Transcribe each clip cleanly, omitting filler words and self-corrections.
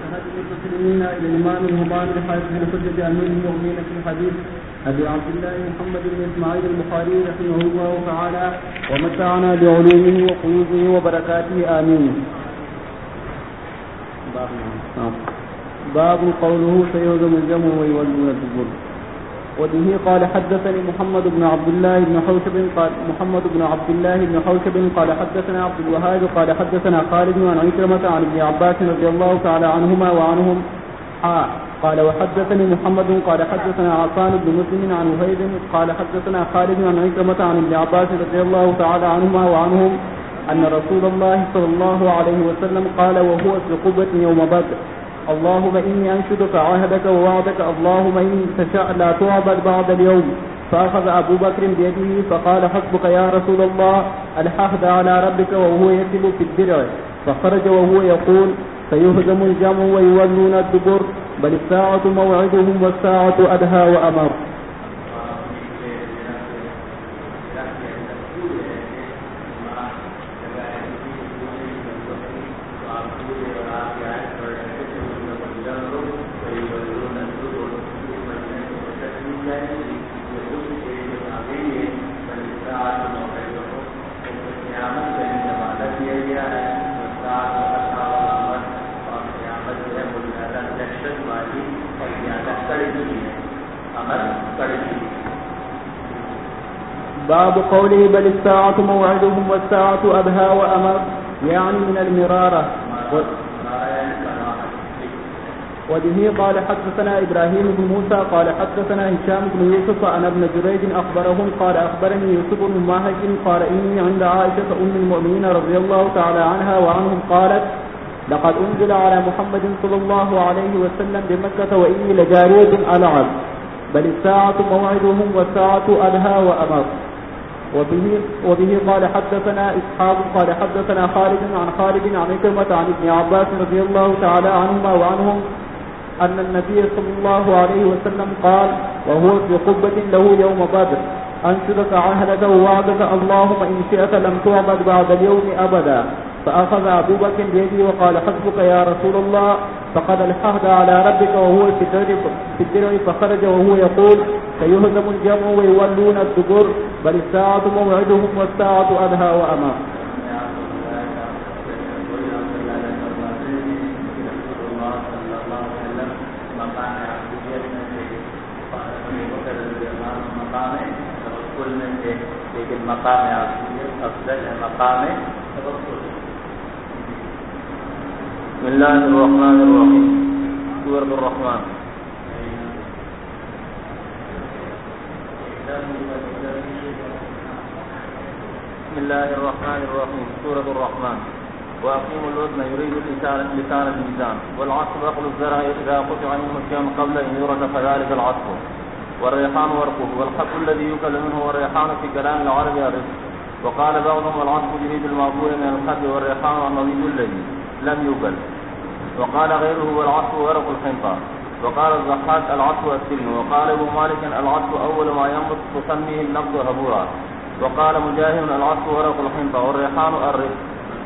منهج المسلمين للإمام الهمام لحافظ الحجة أمير المؤمنين في الحديث أبي عبد الله محمد بن إسماعيل البخاري رحمه الله تعالى ومتعنا بعلومه وقيوده وبركاته آمين. باب قوله سيهزم الجمع ويولون الدبر. وبه قال حدثني محمد بن عبد الله بن حوشب قال حدثنا عبد الوهاب قال حدثنا خالد عن عكرمة عن ابن عباس رضي الله تعالى عنهما وعنهم قال وحدثني محمد قال حدثنا عفان بن مسلم عن وهيب قال حدثنا خالد عن عكرمة عن ابن عباس رضي الله تعالى عنهما وعنهم أن رسول الله صلى الله عليه وسلم قال وهو في قبة يوم بدر: اللهم إني أنشدك عهدك ووعدك، اللهم إن تشاء لا تعبد بعد اليوم. فأخذ أبو بكر بيده فقال: حسبك يا رسول الله، الحهد على ربك، وهو يكتب في الدرع. فخرج وهو يقول: سيهزم الجمع ويولون الدبر، بل الساعة موعدهم والساعة أدهى وأمر. باب قوله بل الساعة موعدهم والساعة أدهى وأمر، يعني من المرارة. وبه قال حدثنا إبراهيم بن موسى قال حدثنا هشام بن يوسف أن ابن جريج أخبرهم قال أخبرني يوسف بن ماهج قال إني عند عائشة أم المؤمنين رضي الله تعالى عنها وعنهم قالت: لقد أنزل على محمد صلى الله عليه وسلم بمكة وإني لجارية ألعب، بل الساعة موعدهم والساعة أدهى وأمر. وبه قال حدثنا إسحاق قال حدثنا خالد عن عكرمة عن ابن عباس رضي الله تعالى عنهما وعنهم أن النبي صلى الله عليه وسلم قال وهو في قبة له يوم بدر: أنشدك عهدك ووعدك، اللهم إن شئت لم تعبد بعد اليوم أبدا. فأخذ أبو بكر بيده وقال: حسبك يا رسول الله، فقد الحهد على ربك، وهو في الدرع. فخرج وهو يقول: سيهزم الجمع ويولون الدبر، بل الساعة موعدهم والساعة أدهى وأمر. لیکن مقام افضل ہے مقام توکل. بسم اللہ الرحمن الرحیم. سورۃ الرحمن. بسم الله الرحمن الرحيم. سورة الرحمن. وأقيموا الوزن يريد لسان الميزان، والعصف أخذ الزرع إذا قطع منه الشيء قبل أن يورد فذلك العصف. والريحان ورقه، والخط الذي يؤكل منه والريحان في كلام العرب الرزق. وقال بعضهم: العصف يريد المعقول من الخط، والريحان النضيد الذي لم يؤكل. وقال غيره: والعصف ورق الحنطة. وقال الضحاك: العصف السلم. وقال ابو مالك: العصف أول ما ينبت تسميه النبت هبورا. وقال مجاهد: العصف ورق الحنطة، والريحان الرزق.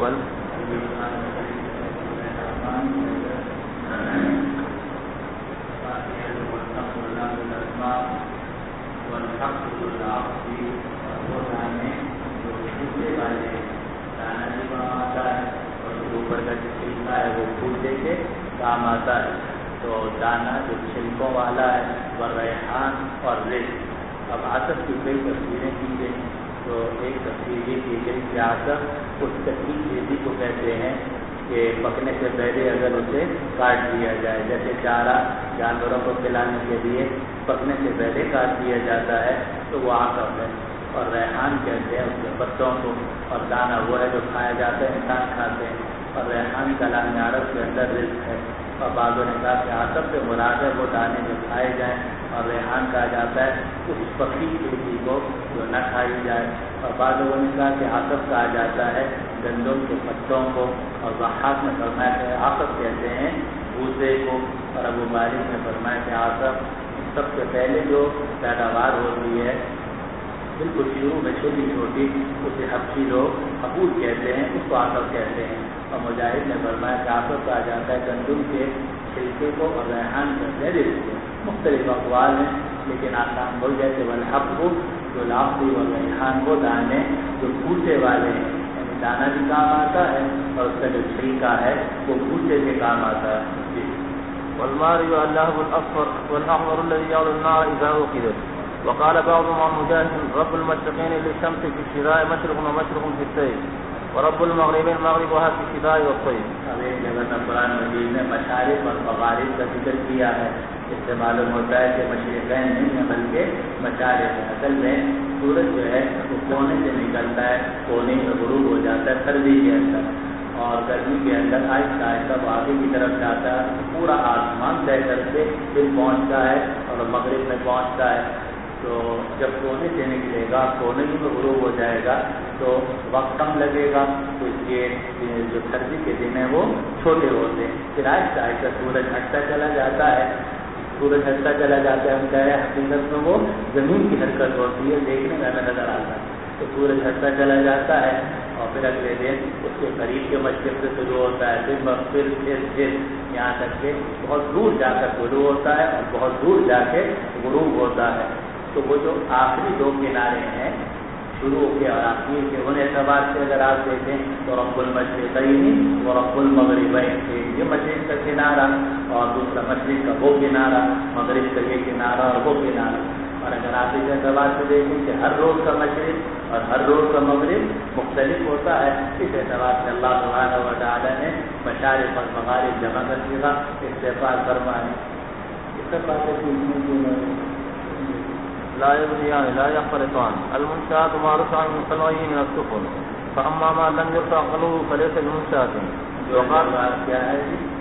وہ پھول دے کے کام آتا ہے. تو دانا جو چھلکوں والا ہے وہ ریحان اور رزق. اب آصف کی کئی تصویریں کی گئی. تو ایک تصویر یہ کی گئی کہ آصف اس تکلیف ریزی کو کہتے ہیں کہ پکنے سے پہلے اگر اسے کاٹ دیا جائے، جیسے چارہ جانوروں کو کھلانے کے لیے پکنے سے پہلے کاٹ دیا جاتا ہے تو وہ آصف ہے. اور ریحان کہتے ہیں اس کے پتوں کو، اور دانا وہ ہے جو کھایا جاتا ہے، انسان کھاتے ہیں. اور ریحان کلام عرب کے اندر رزق ہے. اور بعضوں نے کہا کہ آصف سے مراد ہے وہ دانے جو کھائے جائیں، اور ریحان کہا جاتا ہے اس پکی کھیتی کو جو نہ کھائی جائے. اور بعض لوگوں نے کہا کہ آصف کہا جاتا ہے گندم کے پتوں کو. اور ضحاک نے فرمایا کہ آصف کہتے ہیں بھوسے کو. اور ابو مالک نے فرمایا کہ آصف سب سے پہلے جو پیداوار ہوتی ہے بالکل شروع میں چھوٹی چھوٹی، اسے حبشی لوگ حبوب کہتے ہیں، اس کو آصف کہتے ہیں. اور مجاہد نے فرمایا کافر کہا جاتا ہے گندم کے چھلکے کو اور ریحان کو دیتے ہیں. مختلف اقوال ہیں لیکن آسان ہو جائے کہ والحب کو جو لاخی اور ریحان کو دانے جو پھوٹے والے ہیں یعنی دانا بھی کام آتا ہے اور اس کا جو چھلکا ہے وہ پھوٹے کے کام آتا ہے. جی. والمارج اللهب الأصفر والأحمر الذي يعلو النار إذا أوقدت. وقال بعضهم عن مجاهد رب المشرقين للشمس في الشتاء مشرق ومشرق في الصيف ورب المغربين مغربها في الشتاء والصيف. اب ایک جگہ میں قرآن مجید نے مشارق اور مغارب کا ذکر کیا ہے. اس سے معلوم ہوتا ہے کہ مشرقین نہیں ہیں بلکہ مشارق ہیں. اصل میں سورج جو ہے وہ کونے سے نکلتا ہے, کونے میں غروب ہو جاتا ہے سردی کے اندر, اور گرمی کے اندر آہستہ آہستہ وہ آگے کی طرف جاتا ہے, پورا آسمان طے کر کے پھر پہنچتا ہے اور مغرب میں پہنچتا ہے. تو جب کونے سے نکلے گا, کونے میں غروب ہو جائے گا تو وقت کم لگے گا, تو اس لیے جو سردی کے دن ہیں وہ چھوٹے ہوتے ہیں. پھر آہستہ آہستہ سورج ہٹتا چلا جاتا ہے, سورج ہٹتا چلا جاتا ہے. ہم کہہ رہے ہیں حقیقت میں وہ زمین کی حرکت ہوتی ہے, دیکھنے میں ہمیں نظر آتا ہے. تو سورج ہٹتا چلا جاتا ہے اور پھر اگلے دن اس کے قریب کے مشرق سے شروع ہوتا ہے, پھر یہاں تک کہ بہت دور جا کر شروع ہوتا ہے اور بہت دور جا کے غروب ہوتا ہے. تو وہ جو آخری دو کنارے ہیں شروع کے اور آخر کے, ان اعتبار سے اگر آپ دیکھیں تو رب المشرقین و رب المغربین, یہ مشرق کا کنارہ اور دوسرا مشرق کا وہ کنارہ, مغرب کا یہ کنارہ اور وہ کنارہ. اور اگر آپ اس اعتبار سے دیکھیں کہ ہر روز کا مشرق اور ہر روز کا مغرب مختلف ہوتا ہے, اس اعتبار سے اللہ سبحانہ و تعالیٰ نے مشارق اور مغارب جمع کر دیا استعفال فرمانے. اس سے بات لا يبغيان لا يختلطان. المنشآت ما رفع من قلوه من السفن فأما ما لم يرفع قلوه فليس بمنشآت. وقال کیا ہے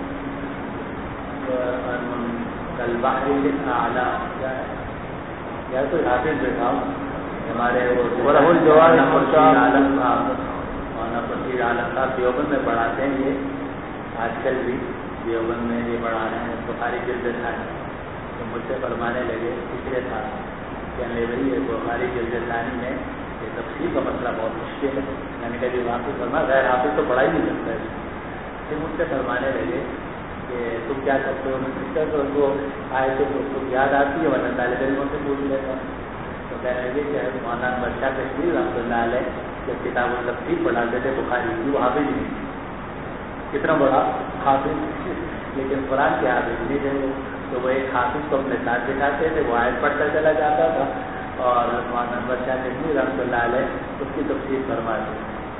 البحر الاعلی, کیا ہے یا کوئی حافظ بیٹھا ہمارے وله الجوار المنشآت عالم مولانا فقیر عالم صاحب دیوبند میں پڑھاتے ہیں. یہ آج کل بھی دیوبند میں یہ پڑھا رہے ہیں. بخاری جلد ثانی تو مجھ سے فرمانے لگے پچھلے سال کہنے بھائی یہ بخاری جلد ثانی میں یہ تفسیر کا مسئلہ بہت مشکل ہے. میں نے کہا واقعی فرما غیر حافظ تو پڑھا ہی نہیں سکتا ہے. پھر مجھ سے فرمانے لگے کہ تم کیا کرتے ہو. میں پوچھتا تو وہ آئے تھے تو اس کو یاد آتی ہے, ورنہ طالب علموں سے پوچھ لیتا. تو کہنے لگے کہ مولانا بادشاہ کشمیر رحمۃ اللہ علیہ جب کتاب التفسیر پڑھاتے تھے بخاری کی, وہ حافظ نہیں, کتنا بڑا حافظ, لیکن قرآن کے حافظ نہیں تھے. تو وہ ایک حافظ کو اپنے ساتھ بٹھاتے تھے, وہ آیت پڑھتا چلا جاتا تھا اور مولانا بادشاہ کشمیر رحمۃ اللہ علیہ اس کی تفسیر فرماتے.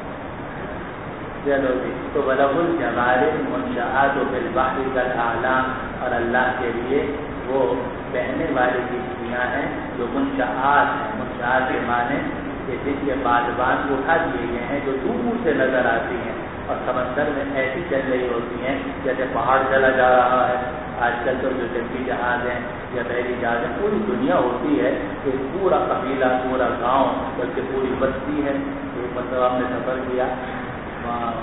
چلو جی, تو بلغ الجوار المنشآت بالبحر کالاعلام, اور اللہ کے لیے وہ بہنے والی کشتیاں ہیں جو منشآت ہیں. منشآت کے معنی کہ جن کے بادبان اٹھا دیے گئے ہیں, جو دور سے نظر آتی ہیں اور سمندر میں ایسی چل رہی ہوتی ہیں جیسے پہاڑ چلا جا رہا ہے. آج کل تو جو جنگی جہاز ہیں یا بحری جہاز ہیں, پوری دنیا ہوتی ہے کہ پورا قبیلہ, پورا گاؤں, بلکہ پوری بستی ہے. ایک مطلب ہم نے سفر کیا وہاں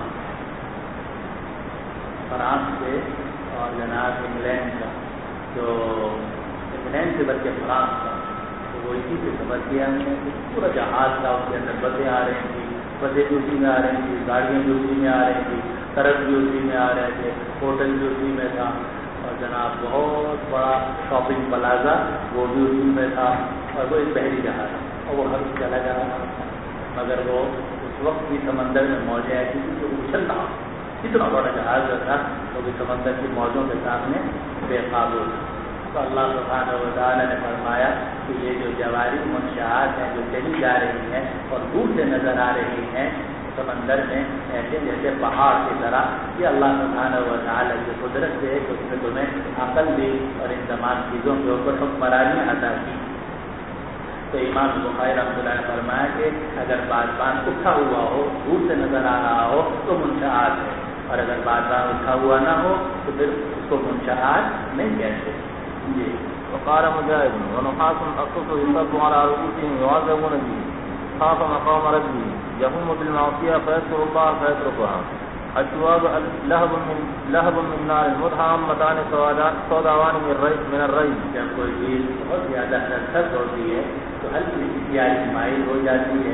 فرانس سے اور جناب انگلینڈ کا, جو انگلینڈ سے بلکہ فرانس کا, تو وہ اسی سے سفر کیا ہم نے. پورا جہاز تھا, اس کے اندر بسیں آ رہی تھیں, بسیں بھی اسی میں آ رہی تھیں, گاڑیاں بھی اسی میں آ رہی تھیں, ٹرک بھی اسی میں آ رہے تھے, ہوٹل بھی اسی میں تھا, اور جناب بہت بڑا شاپنگ پلازا وہ بھی اسی میں تھا, اور وہ ایک بحری جہاز تھا اور وہ ہر چلا جا رہا تھا. مگر وہ اس وقت بھی سمندر میں موجیں ایسی تھی کہ اچھل رہا, اتنا بڑا جہاز تھا تو بھی سمندر کی موجوں کے سامنے بے قابو تھا. تو اللہ سبحانہ و تعالیٰ نے فرمایا کہ یہ جو جواری منشآت ہیں جو چلی جا رہی ہیں اور دور سے نظر آ رہی ہیں سمندر میں, ایسے جیسے پہاڑ کی طرح, یہ اللہ سبحانہ و تعالیٰ کی قدرت سے ہے کہ اس نے تمہیں عقل دی اور ان تمام چیزوں کے اوپر حکمرانی عطا کی. تو امام بخاری رحمۃ اللہ نے فرمایا کہ اگر بادبان اٹھا ہوا ہو, دور سے نظر آ رہا ہو تو منشآت ہے, اور اگر بادبان اٹھا ہوا نہ ہو تو پھر اس کو منشآت نہیں کہتے. جی. وقال مجاهد ونحاس الصف يصب على رؤوسهم يعذبون به خاف مقام ربه يقوم بالمعصية فيذكر الله فيتركها. الشواب لهب من نار مدهامتان سوداوان من الري. جب کوئی چیز بہت زیادہ لذت ہوتی ہے تو ہلکی سی پیالی مائل ہو جاتی ہے, تو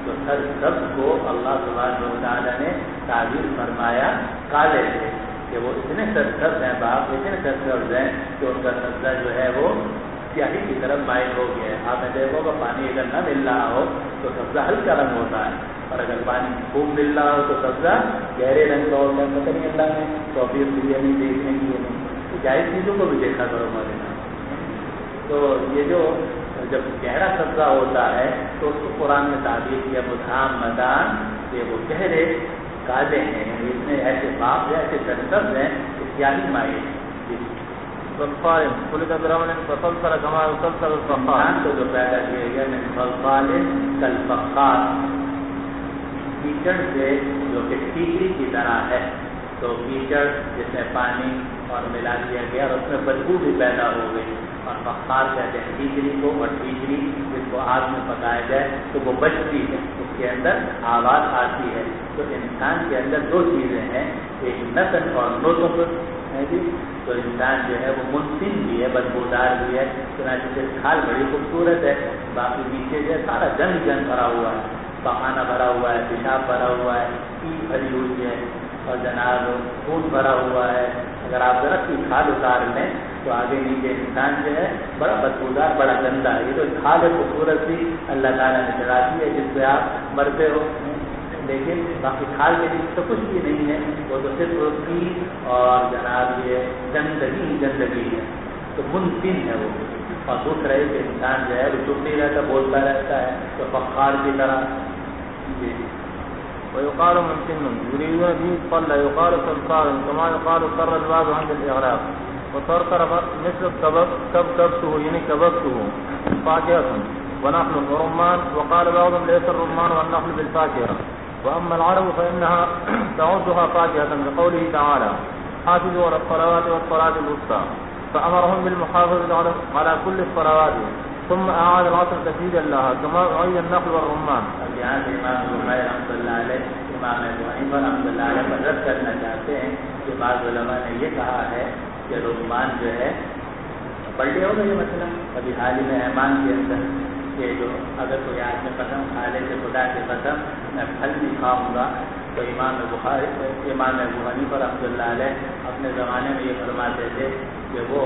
تو سر سبز کو اللہ سبحانہ و تعالیٰ نے تعبیر فرمایا کالے سے کہ وہ اتنے سرسبز ہیں، باغ اتنے سرسبز ہیں کہ ان کا سبزہ جو ہے وہ سیاہی کی طرف مائل ہو گیا ہے۔ آپ نے دیکھو کہ پانی اگر نہ مل رہا ہو تو سبزہ ہلکا رنگ ہوتا ہے، اور اگر پانی خوب مل رہا ہو تو سبزہ گہرے رنگ کا ہوتا ہے۔ پتہ نہیں اللہ نے توفیق دی ہے نہیں، دیکھنے کی ہے نہیں، تو جائز چیزوں کو بھی دیکھا کرو مولانا۔ تو یہ جو جب گہرا سبزہ ہوتا ہے تو اس کو قرآن میں تعبیر کیا مدھام مدان، یہ وہ گہرے کالے ہیں، اتنے ایسے باغ ہیں، ایسے سرسبز ہیں کہ سیاہی مائل والقائم خلق برمل فصلصل كما يصلصل الفخار کو جو پیدا کیا گیا من صلصال کالفخار، کیچڑ سے جو کہ ٹیکری کی طرح ہے۔ تو کیچڑ جس میں پانی اور ملا دیا گیا اور اس میں بدبو بھی پیدا ہو گئی، اور فخار کہتے ہیں ٹیکری کو، اور ٹیکری جس کو آگ میں پکایا جائے تو وہ بجتی ہے، اس کے اندر آواز آتی ہے۔ تو انسان کے اندر دو چیزیں ہیں، ایک نتن اور نطق ہے جی۔ تو انسان جو ہے وہ منتن بھی ہے، بدبودار بھی ہے، چنانچہ سے کھال بڑی خوبصورت ہے، باقی نیچے جو ہے سارا جنگ بھرا ہوا ہے، پخانہ بھرا ہوا ہے، پیشاب بھرا ہوا ہے، پیپ بھری ہوئی ہے، اور جناب خون بھرا ہوا ہے۔ اگر آپ ذرا کی کھال اتار لیں تو آگے نیچے انسان جو ہے بڑا بدبودار، بڑا گندا ہے۔ یہ تو کھال خوبصورت سی اللہ تعالیٰ نے چڑھا دی ہے جس پہ آپ مرتے ہو، لیکن باقی کھال کے نیچے تو کچھ بھی نہیں ہے، وہ تو صرف روٹی اور جناب یہ گندگی ہے، تو منتن ہے وہ۔ اور دوسرا ایک انسان جو ہے وہ چپ نہیں رہتا، بولتا رہتا ہے، تو فخار کی طرح جی۔ ويقال منتن يريدون به الطل، يقال صلصال كما يقال صر الباب عند الإغراق، وصرصر مثل كبكبته يعني كبكته فاكهة ونخل ورمان، وقال بعضهم ليس الرمان والنخل بالفاكهة، وأما العرب فإنها تعدها فاكهة بقوله تعالى حافظوا على الصلوات والصلاة الوسطى، فأمرهم بالمحافظة على كل الصلوات، ثم أعاد العصر تشديدا لها كما أعيد النخل والرمان۔ یہاں سے امام بخاری رحمۃ اللہ علیہ، امام ابو حنیفہ رحمۃ اللہ علیہ پر رد کرنا چاہتے ہیں کہ بعض علماء نے یہ کہا ہے کہ رمان جو ہے پڑھ لیا ہوگا یہ مسئلہ ابھی حال ہی میں ایمان کے اندر کہ جو اگر کوئی آدمی قسم کھا لے کہ خدا کی قسم میں پھل نہیں کھاؤں گا، تو امام ابو حنیفہ رحمۃ اللہ علیہ اپنے زمانے میں یہ فرماتے تھے کہ وہ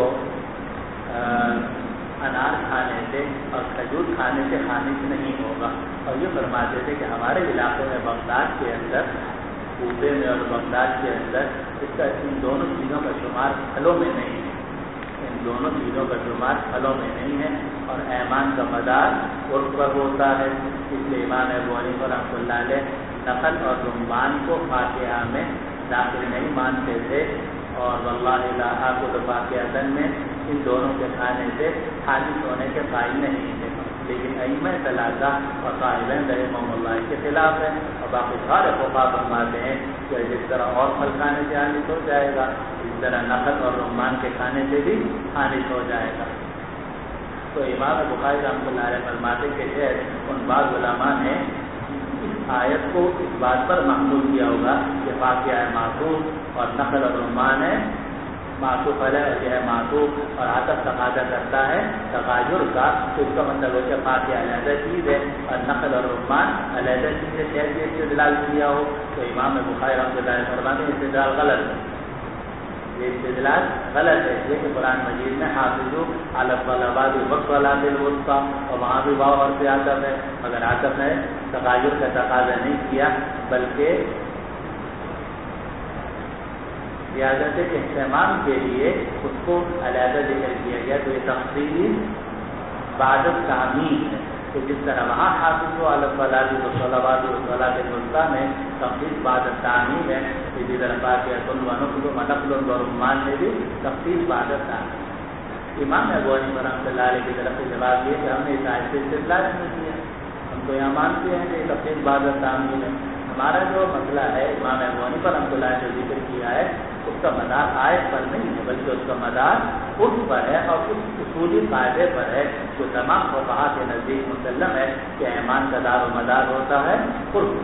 انار کھانے سے اور کھجور کھانے سے خارج نہیں ہوگا، اور یہ فرماتے تھے کہ ہمارے علاقے میں بغداد کے اندر، کوفے میں اور بغداد کے اندر ان دونوں چیزوں کا شمار پھلوں میں نہیں ہے، ان دونوں چیزوں کا شمار پھلوں میں نہیں ہے، اور ایمان کا مدار عرف پر ہوتا ہے۔ اس لیے امام ابو حنیفہ رحمۃ اللہ علیہ نخل اور رمان کو فاکہہ میں داخل نہیں مانتے تھے، اور واللہ لا آکل فاکہۃ میں ان دونوں کے کھانے سے خالص ہونے کے قائل نہیں تھے، لیکن ائمہ ثلاثہ اور صاحبین رحمہم اللہ کے خلاف ہے، اور باقی سارے فقہا فرماتے ہیں کہ جس طرح اور پھل کھانے سے خالص ہو جائے گا، اس طرح نخل اور رمان کے کھانے سے بھی خالص ہو جائے گا۔ تو امام بخاری رحمۃ اللہ علیہ فرماتے کہ ان بعض علماء نے اس آیت کو اس بات پر محمول کیا ہوگا کہ فاکہہ ہے معطوف اور نخل اور رمان ہے معطوف علیہ، یہ ہے معطوف اور عطف تقاضا کرتا ہے تغایر کا، تو اس کا مطلب ہے کہ فاکہہ علیحدہ چیز ہے اور نخل اور رمان علیحدہ چیز ہے، کیسے استدلال کیا ہو؟ تو امام بخاری رحمۃ اللہ علیہ فرماتے ہیں استدلال غلط ہے، یہ استدلال غلط ہے، یہ کہ قرآن مجید میں حافظوا علی الصلوات والصلاۃ الوسطیٰ، اور وہاں بھی واو اور سے عطف ہے، مگر عطف ہے تغایر کا تقاضا نہیں کیا، بلکہ ریاضت اہتمام کے لیے اس کو علیحدہ ذکر کیا گیا، تو یہ تفصیل بعد تعمیم ہے۔ تو جس طرح وہاں حافظوا علی الصلاۃ والصلوات والصلاۃ الوسطیٰ میں تفصیل بعد تعمیم ہے، اسی طرح فاکہۃ ونخل ورمان میں بھی تفصیل بعد تعمیم۔ امام ابو حنیفہ رحمۃ اللہ علیہ کی طرف سے جواب یہ کہ ہم نے اس آیت سے استدلال نہیں کیا، ہم تو یہاں مانتے ہیں کہ یہ تفصیل بعد تعمیم ہے۔ ہمارا جو مسئلہ ہے امام ابو حنیفہ رحمۃ اللہ نے جو ذکر کیا ہے اس کا مدار آیت پر نہیں ہے، بلکہ اس کا مدار عرف پر ہے اور اس اصولی قاعدے پر ہے جو تمام فقہا کے نزدیک مسلم ہے کہ ایمان کا دار و مدار ہوتا ہے عرف۔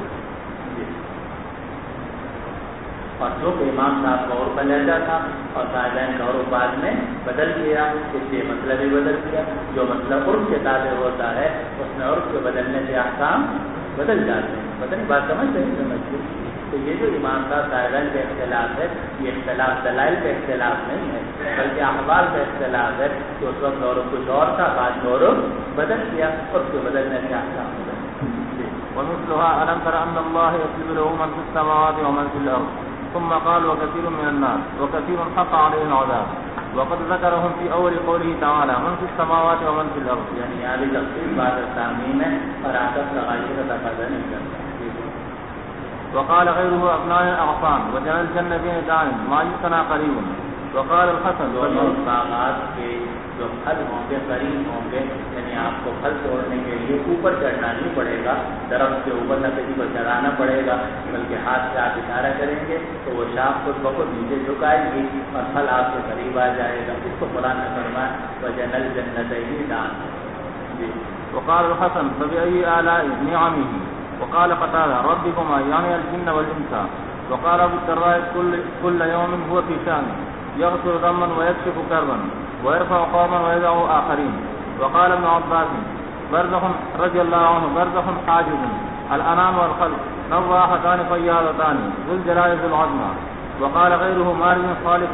اور جو کہ امام صاحب کا عرف علیحدہ تھا اور صاحبین کا عرف بعد میں بدل گیا، اس لیے مسئلہ بھی بدل گیا۔ جو مسئلہ عرف کے تابع ہوتا ہے اس میں عرف کے بدلنے سے احکام بدل جاتے ہیں. پتہ نہیں بات سمجھتے ہیں سمجھتے. تو یہ جو امام صاحب قائلین کا اختلاف ہے یہ اختلاف دلائل کا اختلاف نہیں ہے بلکہ احوال کا اختلاف ہے کہ اس وقت اور کچھ اور تھا بعد میں اور بدل کیا اور اس کے بدلنے سے احکام ہو گئے. ومثلها ألم تر أن الله يسجد له من في السماوات ومن في الأرض ثم قال وكثير من الناس وكثير حق عليه العذاب وقد ذكرهم في أول قوله تعالى من في السماوات ومن في الأرض. یعنی یہاں بھی تفصیل بات تعمیم ہے اور آداب لغائی کا تقاضا نہیں کرتا. وقال غيره أبناء الأغصان وجعل الجنتين دان ما يستنى قريب. وقال الحسن دونوں باغات کے جو پھل ہوں گے قریب ہوں گے یعنی آپ کو پھل توڑنے کے لیے اوپر چڑھنا نہیں پڑے گا درخت کے اوپر نہ کسی کو چڑھانا پڑے گا بلکہ ہاتھ سے آپ اشارہ کریں گے تو وہ شاخ خود بخود نیچے جھکائے گی اور پھل آپ کے قریب آ جائے گا. اس کو قرآن نے فرمایا وجعل الجنتین دان. وقال الحسن فبأي آلاء نعمه. وقال قتادة ربكما يعني الجن والإنس. وقال أبو الدرداء كل يوم هو في شأن يغفر ذنبا ويكشف كربا ويرفع قوما ويدع آخرين. وقال ابن عباس برزخ رضي الله عنه برزخ حاجز الأنام والخلق نواحتان فياضتان ذو الجلال ذو العظمى. وقال غيره مارج خالص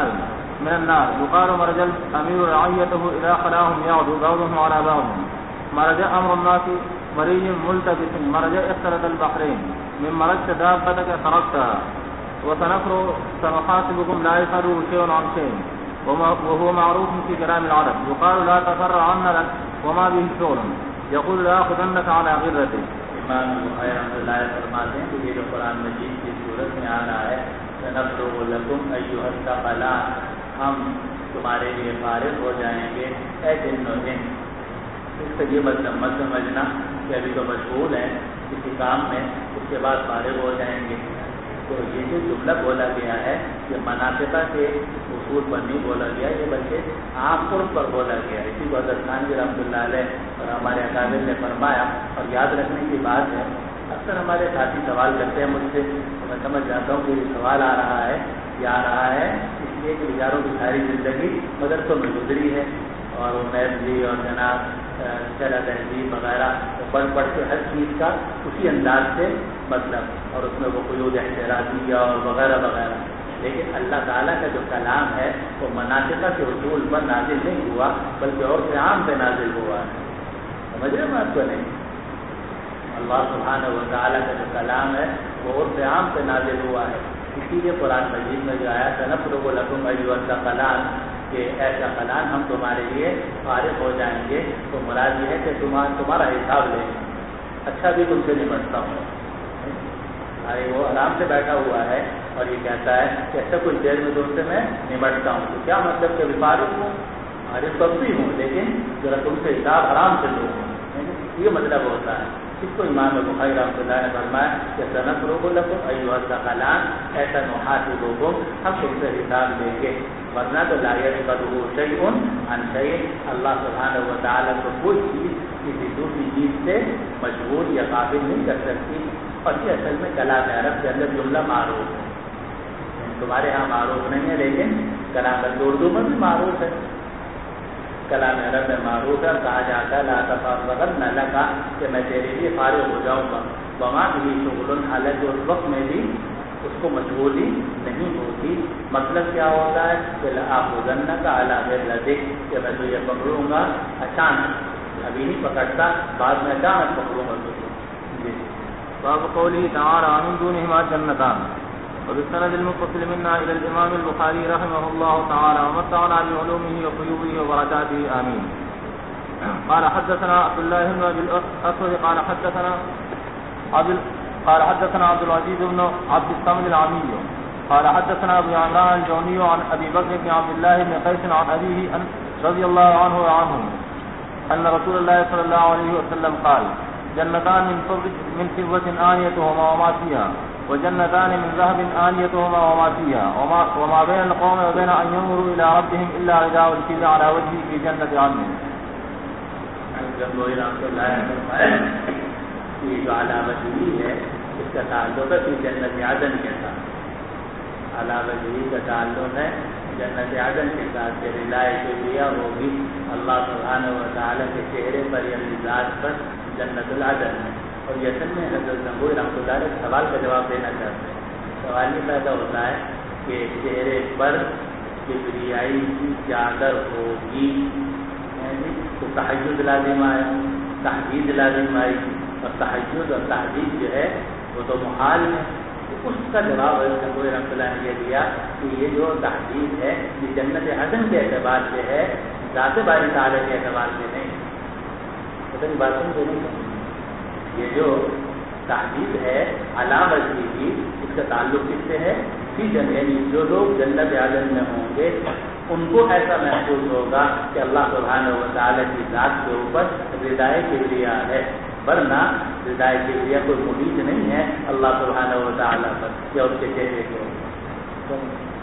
من النار يقال مرج الأمير رعيته إلى خلاهم يعدو بعضهم على بعض مرج أمر الناس مريج ملتبس مرج اختلط البحرين من مرجت دابتك خرجتها وسنفر سنحاسبكم لا يخلو شيء عن شيء وهو معروف في كلام العرب. يقال لا تفر عنا لك وما به شغل يقول لا أخذنك على غرته. امام بخاری رحمۃ اللہ فرماتے ہیں کہ یہ جو قرآن مجید کی صورت میں آ رہا ہے سنفرغ لکم ایھا الثقلان ہم تمہارے لیے فارغ ہو جائیں گے اے جن و انس. اس سے یہ مت سمجھنا کہ ابھی تو مشغول ہیں کسی کام میں اس کے بعد فارغ ہو جائیں گے. تو یہ جو جملہ بولا گیا ہے یہ مناطقہ کے اصول پر نہیں بولا گیا یہ بلکہ عام طور پر بولا گیا. اسی کو حضرت تھانوی رحمۃ اللہ علیہ اور ہمارے اکابر نے فرمایا. اور یاد رکھنے کی بات ہے اکثر ہمارے ساتھی سوال کرتے ہیں مجھ سے تو میں سمجھ جاتا ہوں کہ یہ سوال آ رہا ہے یہ آ رہا ہے اس لیے کہ بیچاروں کی ساری زندگی مدرسوں میں گزری ہے اور وہ میتھلی اور جناب شرح تہذیب وغیرہ پڑھ کے ہر چیز کا اسی انداز سے مطلب اور اس میں وہ قیود احترازیہ اور وغیرہ وغیرہ. لیکن اللہ تعالیٰ کا جو کلام ہے وہ مناطقہ کے اصول پر نازل نہیں ہوا بلکہ اور عام پہ نازل ہوا ہے. سمجھ رہے بات کو نہیں؟ اللہ سبحانہ و تعالیٰ کا جو کلام ہے وہ عرف عام پہ نازل ہوا ہے. اسی لیے قرآن مجید میں جو آیا سنفرغ لکم ایھا الثقلان کہ ایسا فلان ہم تمہارے لیے فارغ ہو جائیں گے. تو مراد یہ ہے کہ تمہارا حساب لیں گے. اچھا بھی تم سے نمٹتا ہوں. وہ آرام سے بیٹھا ہوا ہے اور یہ کہتا ہے کہ ایسا کچھ دیر میں تم سے میں نمٹتا ہوں. تو کیا مطلب کہ فارغ ہوں فارغ تب بھی ہوں لیکن ذرا تم سے حساب آرام سے لو. یہ مطلب ہوتا ہے. اس کو امام بخاری رحمۃ اللہ نے فرمایا کہ سنفرغ لکم ایھا الثقلان ایسا نحاسبکم ہم تم سے حساب لیں گے. ورنہ تو لا یعقبہ شیء عن شیء اللہ سبحانہ و تعالیٰ کو کوئی چیز کسی دوسری چیز سے مشغول یا قابل نہیں کر سکتی. اور یہ اصل میں کلام عرب کے اندر جملہ معروف ہے. تمہارے ہاں معروف نہیں ہے لیکن کلام اردو میں بھی معروف ہے. کلام عرب میں معروف ہے. کہا جاتا ہے لا تفرغن لک کہ میں تیرے لیے فارغ ہو جاؤں گا. وما به شغل حالانکہ اس وقت میں بھی اس کو مشغولی نہیں ہوتی. مطلب کیا ہوتا ہے کہ لآخذنک علی غرتک کہ میں تجھے پکڑوں گا اچانک. ابھی نہیں پکڑتا بعد میں اچانک پکڑوں گا تجھے. باب قوله تعالى من دونهما جنتان. وبالسند المتصل منا الى الامام البخاري رحمه الله تعالى ومتعنا بعلومه وقيوبه وبركاته امين. قال حدثنا عبد الله بن ابي الاسود قال حدثنا عبد العزيز بن عبد الصمد العامي قال حدثنا ابو عمران الجوني عن ابي بكر بن عبد الله بن قيس عن ابيه رضي الله عنه وعنهم ان رسول الله صلى الله عليه وسلم قال جنتان من فضة آنيتهما وما فيها وجنتان من ذهب آنيتهما وما فيها وما بين القوم وبين أن ينظروا إلى ربهم إلا رداء الكبر على وجهه في جنة عدن. یہ جو علاوجی ہے اس کا تعلق ہے جنت عدن کے ساتھ. علاوجی کا تعلق ہے جنت عدن کے ساتھ. کہ رضائے کبریہ ہوگی اللہ سبحانہ و تعالیٰ کے چہرے پر یا مزاج پر جنت العدن ہے. اور یہ اصل میں حضرت گنگوئی رحمۃ اللہ علیہ سوال کا جواب دینا چاہتے ہیں. سوال یہ پیدا ہوتا ہے کہ چہرے پر کبریائی کی چادر ہوگی تو تحجد لازم آئے، تحدید لازم آئی، اور تحجد اور تحدید جو ہے وہ تو محال ہے. اس کا جواب حضرت گنگوئی رحمۃ اللہ نے یہ دیا کہ یہ جو تحدید ہے یہ جنت عدن کے اعتبار سے ہے، ذات باری تعالیٰ کے اعتبار سے نہیں. پتہ باتوں کو نہیں، یہ جو تحدید ہے علامت کی اس کا تعلق کس سے ہے؟ یعنی جو لوگ جنت عدن میں ہوں گے ان کو ایسا محسوس ہوگا کہ اللہ سبحانہ و تعالیٰ کی ذات کے اوپر ردائے کبریا ہے، ورنہ ردائے کبریا کوئی محیط نہیں ہے اللہ سبحانہ و تعالیٰ پر یا اس کے چہرے کے اوپر.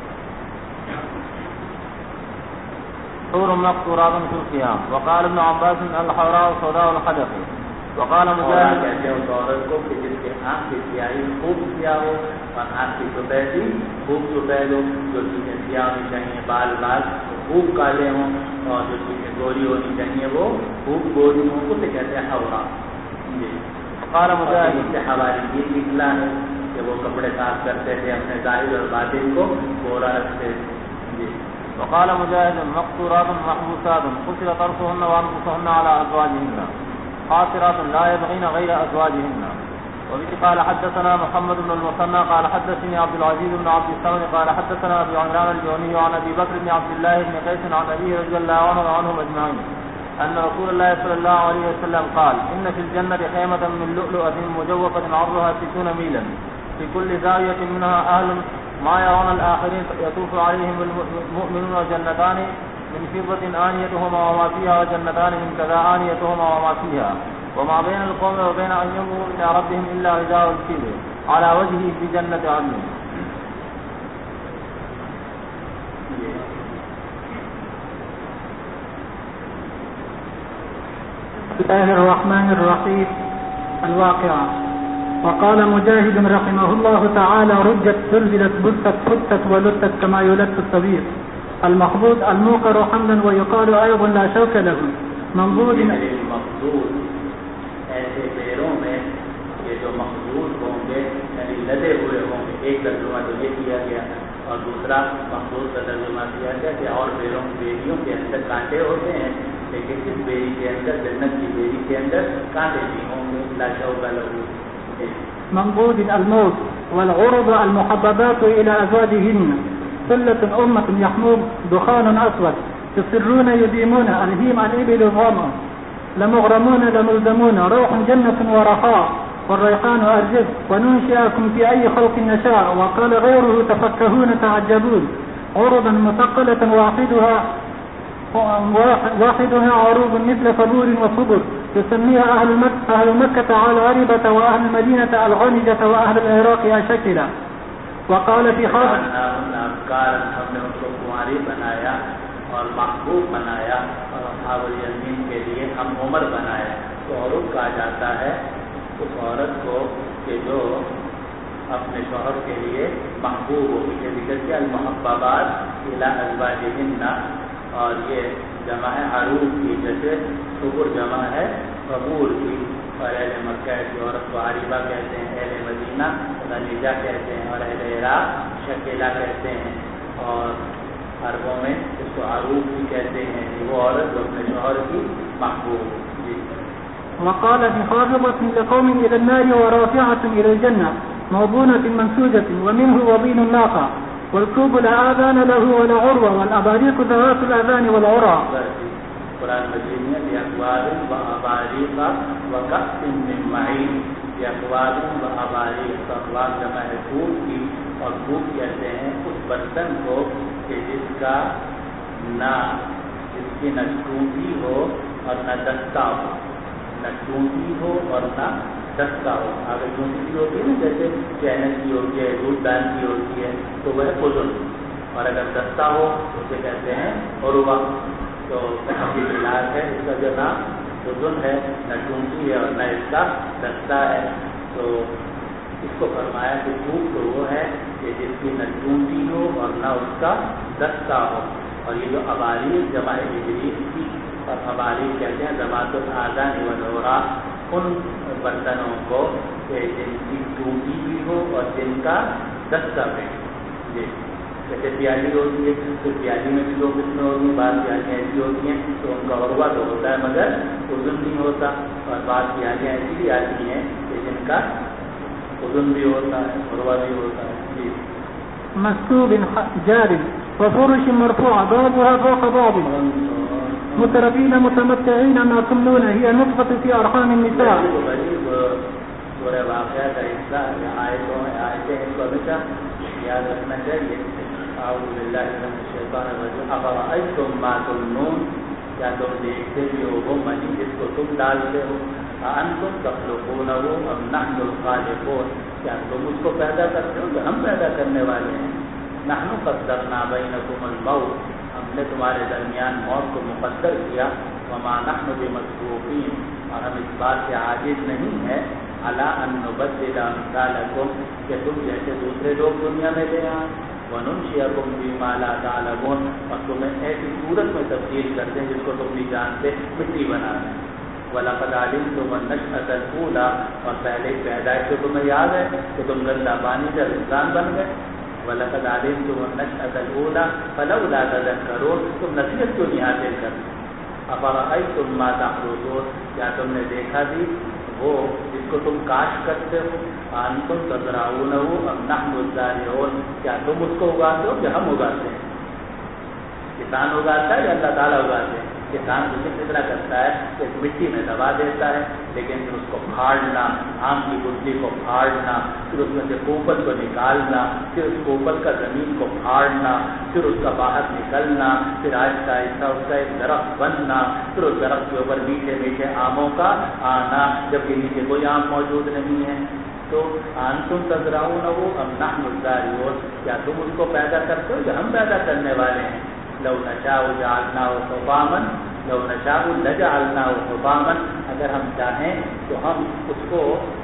حور مقصورات فی القیام. وقال ابن عباس الحوراء سوداء الحدث. وقال مجاہد کہتے ہیں اس عورت کو کہ جس کے آنکھ کی سیاہی خوب سیاہ ہو اور آنکھ کی سفیدی خوب سفید ہو، جو چیزیں سیاہ ہونی چاہیے بال خوب کالے ہوں، اور جو چیزیں گوری ہونی چاہیے وہ خوب گوری ہوں، اسے کہتے ہیں حورا. جی قال مجاہد سے حوالی یہ نکلا ہے کہ وہ کپڑے صاف کرتے تھے، اپنے ظاہر اور باطن کو گورا رکھتے تھے. جی وقال مجاهد مقصورات محبوسات قصر طرفهن وانفسهن على ازواجهن قاصرات لا يبغين غير ازواجهن. وبه قال حدثنا محمد بن المثنى قال حدثني عبد العزيز بن عبد الصمد قال حدثنا ابي عمران الجوني عن ابي بكر بن عبد الله بن قيس عن ابيه رضي الله عنه وعنهم اجمعين ان رسول الله صلى الله عليه وسلم قال ان في الجنه خيمه من لؤلؤه مجوفه عرضها 60 ميلا في كل زاويه منها اهل ما يرون الآخرين يطوف عليهم المؤمنون جنتان من فضة آنيتهما وما فيها وجنتان من كذا آنيتهما وما فيها وما بين القوم وبين أن ينظروا إلى ربهم إلا رداء الكبر على وجهه في جنة عدن. بسم الله الرحمن الرحيم. الواقعة. وقال مجاهد رحمه الله تعالى رجت زلزلت بثت فتت ولتت كما يلت الصبير. المخبوط الموقر حملا ويقال أيضا لا شوك له منبوذ مخبوط ایسے پیروں میں یہ جو مخبوط ہوں گے یعنی لدے ہوئے ہوں گے. ایک ترجمہ تو یہ کیا گیا اور دوسرا مخبوط کا ترجمہ کیا گیا کہ اور بیریوں کے اندر کانٹے ہوتے ہیں لیکن اس بیری کے اندر جنت کی بیری کے اندر کانٹے نہیں ہوں گے. لا شوک له منبوذ الموت والعرض المحببات إلى أزواجهن ثلة أمة يحموم دخان أسود يصرون يديمون الهيم الإبل الظما لمغرمون لملزمون روح جنة ورخاء والريحان أرجب وننشئكم في أي خلق نشاء. وقال غيره تفكهون تعجبون عرضا مثقلة واحدها عروض مثل فبور وصبر يسميها أهل مكة العربة وأهل المدينة الغنجة وأهل العراق أشكلا. وقال في خاص ہم نے ان کو کنواری بنایا اور محبوب بنایا اور اصحاب الیمین کے لیے ہم عمر بنایا. تو عورت کہا جاتا ہے اس عورت کو کہ جو اپنے شوہر کے لیے محبوب ہو. یہ ذکر کیا المحببات الی ازواجہن اور یہ جمع ہے عروب کی، جیسے صبر جمع ہے قبور کی. اور اہل مکہ کی عورت کو عریبہ کہتے ہیں، اہل مدینہ غنیجہ کہتے ہیں اور اہل عراق شکیلا کہتے ہیں. اور عربوں میں اس کو عروب بھی کہتے ہیں کہ وہ عورت جو اپنے شوہر کی محبوب. جی وقال في خافضة لقوم إلى النار ورافعة إلى الجنة موضونة منسوجة ومنه وضين الناقة والكوب لا آذان له ولا عروة والأباريق ذوات الآذان والعرى. قرآن مجید میں بأكواب وأباريق وكأس من معين. بأكواب وأباريق اقواب جمع ہے کوب کی، اور کوب کہتے ہیں اس برتن کو کہ جس کی نہ ٹوٹی ہو اور نہ دستہ ہو. نہ ٹوٹی ہو اور نہ دستہ ہو. اگر ٹوٹی ہوتی ہے نا جیسے چینل کی ہوتی ہے، دودھ دان کی ہوتی ہے تو وہ ہے قزن، اور اگر دستہ ہو تو اسے کہتے ہیں عروہ. تو علاج ہے اس کا جو نام قزن ہے، نہ ٹوٹی ہے اور نہ اس کا دستہ ہے. تو اس کو فرمایا کہ خوب تو وہ ہے کہ جس کی نہ ٹوٹی ہو اور نہ اس کا دستہ ہو. اور یہ جو اباریق جمع ابریق کی، اور اباریق کہتے ہیں ذوات الآذان والعرى ان برتنوں کو جن کی ٹوٹی بھی ہو اور جن کا دستہ بھی جی جیسے پیالی ہوتی ہے تو پیالی میں بھی دو قسمیں ہوتی ہیں، بعض پیالیاں ایسی ہوتی ہیں تو ان کا عروہ تو ہوتا ہے مگر اذن نہیں ہوتا، اور بعض پیالیاں ایسی بھی آتی ہیں کہ جن کا اذن بھی ہوتا ہے عروہ بھی ہوتا ہے جی مكتوب جار وفرش مرفوع بعضها فوق بعض مترفين متمتعين ما تمنون هي نطفة في أرحام النساء. غریب سورہ واقعہ کا حصہ آیتیں ان کو ہمیشہ یاد رکھنا چاہیے. اعوذ باللہ من الشیطان الرجیم. افرأیتم ما تمنون، کیا تم دیکھتے بھی ہو وہ منی جس کو تم ڈالتے ہو؟ انتم تخلقونہ ام نحن الخالقون، کیا تم اس کو پیدا کرتے ہو کہ ہم پیدا کرنے والے ہیں؟ نحن قدرنا بینکم الموت، ہم نے تمہارے درمیان موت کو مقدر کیا. وما نحن بمسبوقین، اور ہم اس بات سے عاجز نہیں ہے علی ان نبدل امثالکم، کہ تم جیسے دوسرے لوگ دنیا میں لے آئیں. وننشئکم فیما لا تعلمون، اور تمہیں ایسی صورت میں تبدیل کرتے ہیں جس کو تم نہیں جانتے، مٹی بنا دیں. وَلَقَدْ عَلِمْتُمُ النَّشْأَةَ الْأُولَىٰ، اور پہلے پیدائش تو تمہیں یاد ہے کہ تم گندا پانی سے انسان بن گئے. وَلَقَدْ عَلِمْتُمُ النَّشْأَةَ الْأُولَىٰ فَلَوْلَا تَذَكَّرُونَ، تم نصیحت کیوں نہیں حاصل کرتے؟ أَفَرَأَيْتُم مَّا تَحْرُثُونَ، کیا تم نے دیکھا بھی وہ جس کو تم کاشت کرتے ہو؟ أَأَنتُمْ تَزْرَعُونَهُ أَمْ نَحْنُ الزَّارِعُونَ، کیا تم اس کو اگاتے ہو کہ ہم اگاتے ہیں؟ کسان اگاتا ہے یا اللہ تعالیٰ اگاتے ہیں؟ کسان کچھ اتنا کرتا ہے کہ مٹی میں دبا دیتا ہے، لیکن پھر اس کو پھاڑنا، آم کی گٹلی کو پھاڑنا، پھر اس میں سے کوپل کو نکالنا، پھر اس کوپل کا زمین کو پھاڑنا، پھر اس کا باہر نکلنا، پھر آہستہ آہستہ اس کا ایک درخت بننا، پھر اس درخت کے اوپر میٹھے میٹھے آموں کا آنا، جبکہ نیچے کوئی آم موجود نہیں ہے. تو انتم تزرعونہ ام نحن الزارعون، کیا تم اس کو پیدا کرتے ہو یا ہم پیدا کرنے والے ہیں؟ لو نشاء جعلناه حطاما، لو نشاء لجعلناه حطاما، اگر ہم چاہیں تو ہم اس کو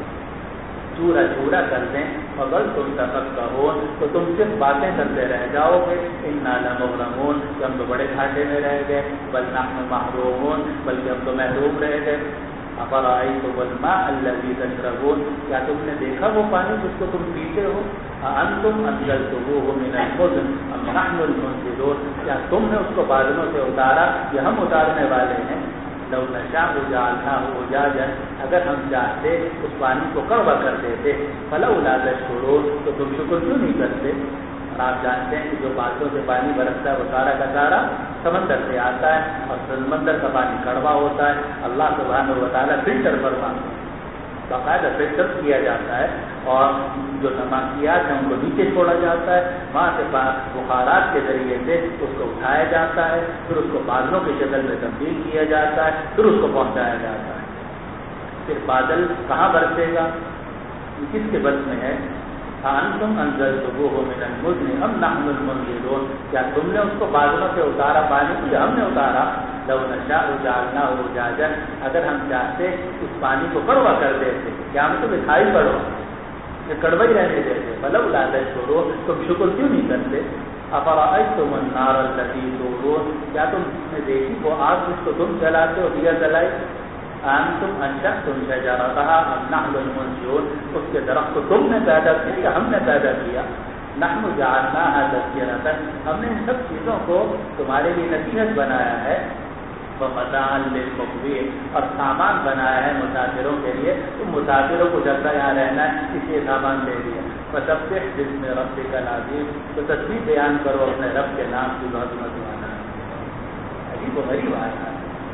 چورا چورا کر دیں. اگر تم تفکرون، تو تم صرف باتیں کرتے رہ جاؤ گے. انا لمغرمون، کہ ہم تو بڑے گھاٹے میں رہ گئے. بل نحن محرومون، بلکہ ہم تو محروم رہ گئے. افرأیتم الماء الذی تشربون، کیا تم نے دیکھا وہ پانی جس کو تم پیتے ہو؟ أأنتم أنزلتموه من المزن أم نحن المنزلون، کیا تم نے اس کو بادلوں سے اتارا یا ہم اتارنے والے ہیں؟ لو نشاء جعلناه أجاجا، اگر ہم چاہتے اس پانی کو کڑوا کر دیتے. فلولا تشکرون، تو تم شکر کیوں نہیں کرتے؟ آپ جانتے ہیں کہ جو بادلوں سے پانی برستا ہے وہ سارا کا سارا سمندر سے آتا ہے، اور سمندر کا پانی کڑوا ہوتا ہے. اللہ سبحانہ و تعالیٰ فلٹر فرماتا ہے، باقاعدہ فلٹر کیا جاتا ہے، اور جو نمکیات ہیں ان کو نیچے چھوڑا جاتا ہے، وہاں سے بخارات کے ذریعے سے اس کو اٹھایا جاتا ہے، پھر اس کو بادلوں کی شکل میں تبدیل کیا جاتا ہے، پھر اس کو پہنچایا جاتا ہے. پھر بادل کہاں برسے گا؟ کس کے بس میں ہے؟ أأنتم أنزلتموه من المزن أم نحن المنزلون، کیا تم نے اس کو بادلوں سے اتارا پانی کو یا ہم نے اتارا؟ لو نشاء جعلناه أجاجا، اگر ہم چاہتے اس پانی کو کڑوا کر دیتے. کیا ہم تو دکھائی پڑو کہ کڑوا ہی رہنے دیتے. فلولا تشکرون، تم شکر کیوں نہیں کرتے؟ افرأیتم النار التي تورون، کیا تم نے دیکھی وہ آگ جس کو تم جلاتے ہو، دیا جلائی؟ انتم انشأتم شجرتها ام نحن المنشئون، اس کے درخت کو تم نے پیدا کیا یا ہم نے پیدا کیا؟ نحن جعلناها تذکرۃ، ہم نے ان سب چیزوں کو تمہارے لیے نصیحت بنایا ہے. ومتاعا للمقوین، اور سامان بنایا ہے مسافروں کے لیے. تم مسافروں کو جب یہاں رہنا ہے اس لیے سامان دے دیا. فسبح باسم ربک العظیم، تو تسبیح بیان کرو اپنے رب کے نام کی عظمت والا. عجیب و غریب آیا،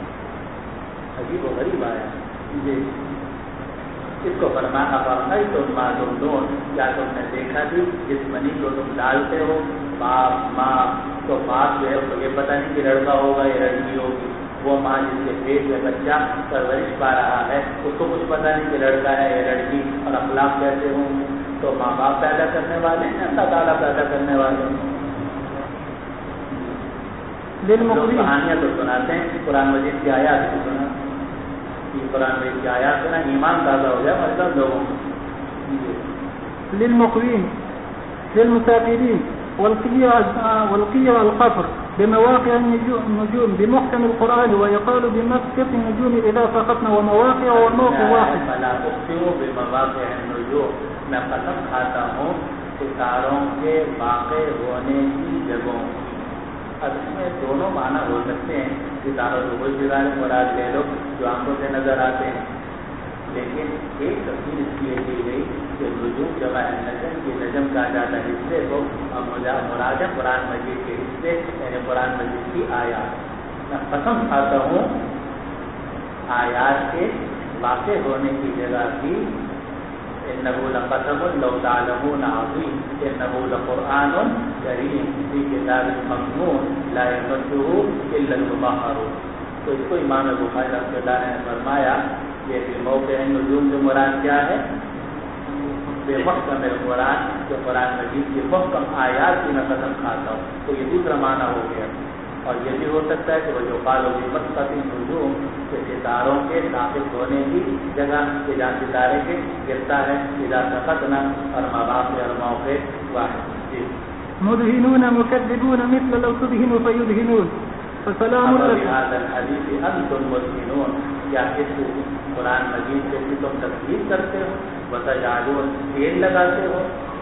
عجیب و غریب آیا جی. اس کو فرمایا افرأیتم ما تمنون، کیا تم نے دیکھا بھی جس منی کو تم ڈالتے ہو؟ باپ ماں، تو باپ جو ہے تو یہ پتہ نہیں کہ لڑکا ہوگا یا لڑکی ہوگی. وہ ماں جس کے پیٹ میں بچہ پرورش پا رہا ہے اس کو کچھ پتہ نہیں کہ لڑکا ہے یا لڑکی، اور اخلاق کیسے ہوں. تو ماں باپ پیدا کرنے والے ہیں، اللہ تعالیٰ پیدا کرنے والے ہیں. لوگ کہانیاں تو سناتے ہیں، قرآن مجید کی آیات بھی سنا، قرآن مجید کی آیات سنا، ایمان تازہ ہو جائے مطلب لوگوں کو. للمقوین للمسافرین والقير القفر بمواقع النجوم بمحكم القرآن، ويقال بمسقط النجوم إذا سقطنا، ومواقع والموقع واحد. فلا أقسم بمواقع النجوم، میں قسم کھاتا ہوں ستاروں کے واقع ہونے کی جگہوں کی. اب اس میں دونوں معنی ہو سکتے ہیں. ستاروں کو کوئی ستارے مراد لے لو جو آنکھوں سے نظر آتے ہیں، لیکن ایک تفصیل اس لیے کی گئی کہ نجوم جمع نجم کی نجم کہا جاتا ہے حصے کو، اور مراد ہے قرآن مجید کے حصے، یعنی قرآن مجید کی آیات. میں قسم کھاتا ہوں آیات کے واقع ہونے کی جگہ کی. انه لقسم لو تعلمون عظیم انه لقرآن کریم فی کتاب مکنون لا یمسه الا المطہرون. تو اس کو امام بخاری رحمۃ اللہ نے فرمایا یہ کہ موقع نجوم سے مراد کیا ہے؟ بے محکم القرآن، جو قرآن مجید کی محکم آیات کی میں قسم کھاتا ہوں. تو یہ دوسرا معنی ہو گیا. اور یہ بھی ہو سکتا ہے کہ وہ جو قالوا بمسقط النجوم، کہ ستاروں کے ناقص ہونے کی جگہ کہ جہاں ستارے کے گرتا ہے، اذا سقطنا، اور مواقع اور موقع واحد. مدهنون مكذبون مثل لو تدهنوا فيدهنون فسلام لك. بهذا الحديث انتم مدهنون، یا اس قرآن مجید سے تم تکذیب کرتے ہو، وتجعلون تیل لگاتے ہو.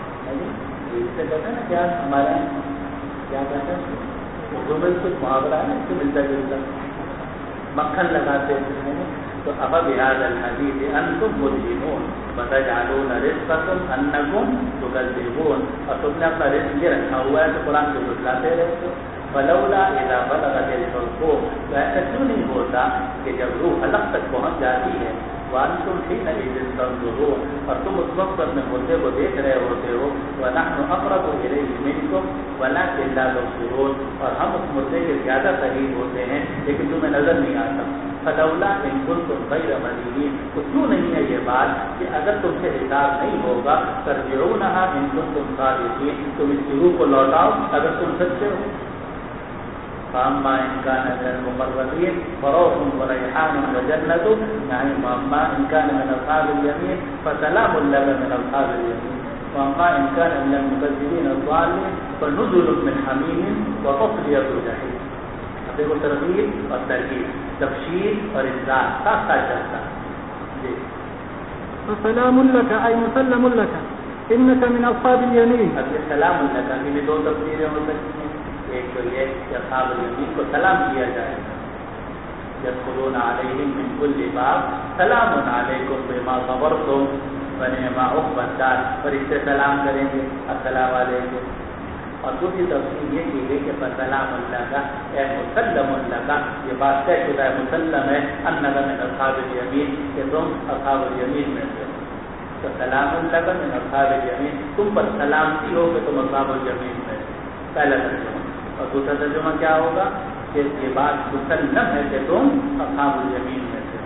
اس سے کہتے ہیں نا کیا ہمارے کیا کہتے ہیں اردو میں کچھ محاورہ ہے اس سے ملتا جلتا، مکھن لگاتے ہیں. تو اب بهذا الحديث انتم مدهنون وتجعلون رزقكم انكم تكذبون. اور تم نے اپنا رزق یہ رکھا ہوا ہے تو قرآن کو جھٹلاتے رہتے ہو. فلولا اذا بلغت الحلقوم، تو ایسا کیوں نہیں ہوتا کہ جب روح حلق تک پہنچ جاتی ہے، وانتم حينئذ تنظرون، اور تم اس وقت اپنے مردے کو دیکھ رہے ہوتے ہو، ونحن اقرب الیہ منکم ولکن لا تبصرون، اور ہم اس مردے کے زیادہ قریب ہوتے ہیں لیکن تمہیں نظر نہیں آتا. فلولا ان کنتم غیر مدینین، تو کیوں نہیں ہے یہ بات کہ اگر تم سے حساب نہیں ہوگا، ترجعونها ان کنتم صادقین، تم اس کی روح کو لوٹاؤ اگر تم سچے ہو. فاما ان كان من المقربين فروح وريحان وجنة نعيم، واما ان كان من اصحاب اليمين فسلام لك من اصحاب اليمين، واما ان كان من المكذبين الضالين فنزل من حميم وتصلية جحيم. دیکھو ترغیب اور ترغیب، تبشیر اور انذار ساتھ ساتھ چلتا ہے. فسلام لك اي مسلم لك انك من اصحاب اليمين. اب سلام لك کی بھی دو تفسیریں ہو سکتی ہیں. ایک تو یہ کہ اصحاب الیمین کو سلام کیا جائے، یدخلون علیہم من کل باب سلام علیکم بما صبرتم ونعم عقبی الدار، پر اس سے سلام کریں گے السلام علیکم. اور دوسری تفسیر یہ کی گئی کہ فسلام اللہ کا اے مسلم اللہ کا، یہ بات طے شدہ ہے، مسلم ہے انک من اصحاب الیمین، کہ تم اصحاب الیمین میں سے. تو سلام اللہ کا من اصحاب الیمین، تم پر سلامتی ہو کہ تم اصحاب الیمین میں. پہلا ترجمہ. اور دوسرا ترجمہ کیا ہوگا کہ یہ بات مسلم ہے کہ تم اصحاب الیمین میں سے.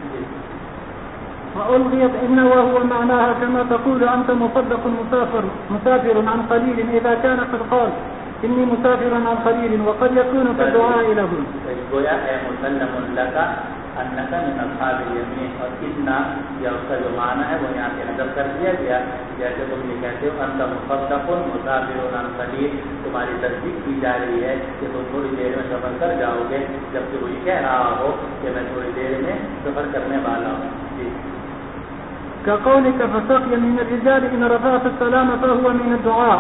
وألغيت إن وهو معناها كما تقول أنت مصدق مسافر عن قليل إذا كان قد قال إني مسافر عن قليل، وقد يكون كالدعاء له. گویا اے مسلم لك انک من اصحاب الیمین، اور اتنا یا اس کا جو معنی ہے وہ یہاں سے حذف کر دیا گیا. جیسے تم یہ کہتے ہو انت مصدق مسافر عن قلیل، تمہاری تصدیق کی جا رہی ہے کہ تم تھوڑی دیر میں سفر کر جاؤ گے، جبکہ وہ یہ کہہ رہا ہو کہ میں تھوڑی دیر میں سفر کرنے والا ہوں. جی. كقولك فسقي من الرجال إن رفعت السلام فهو من الدعاء.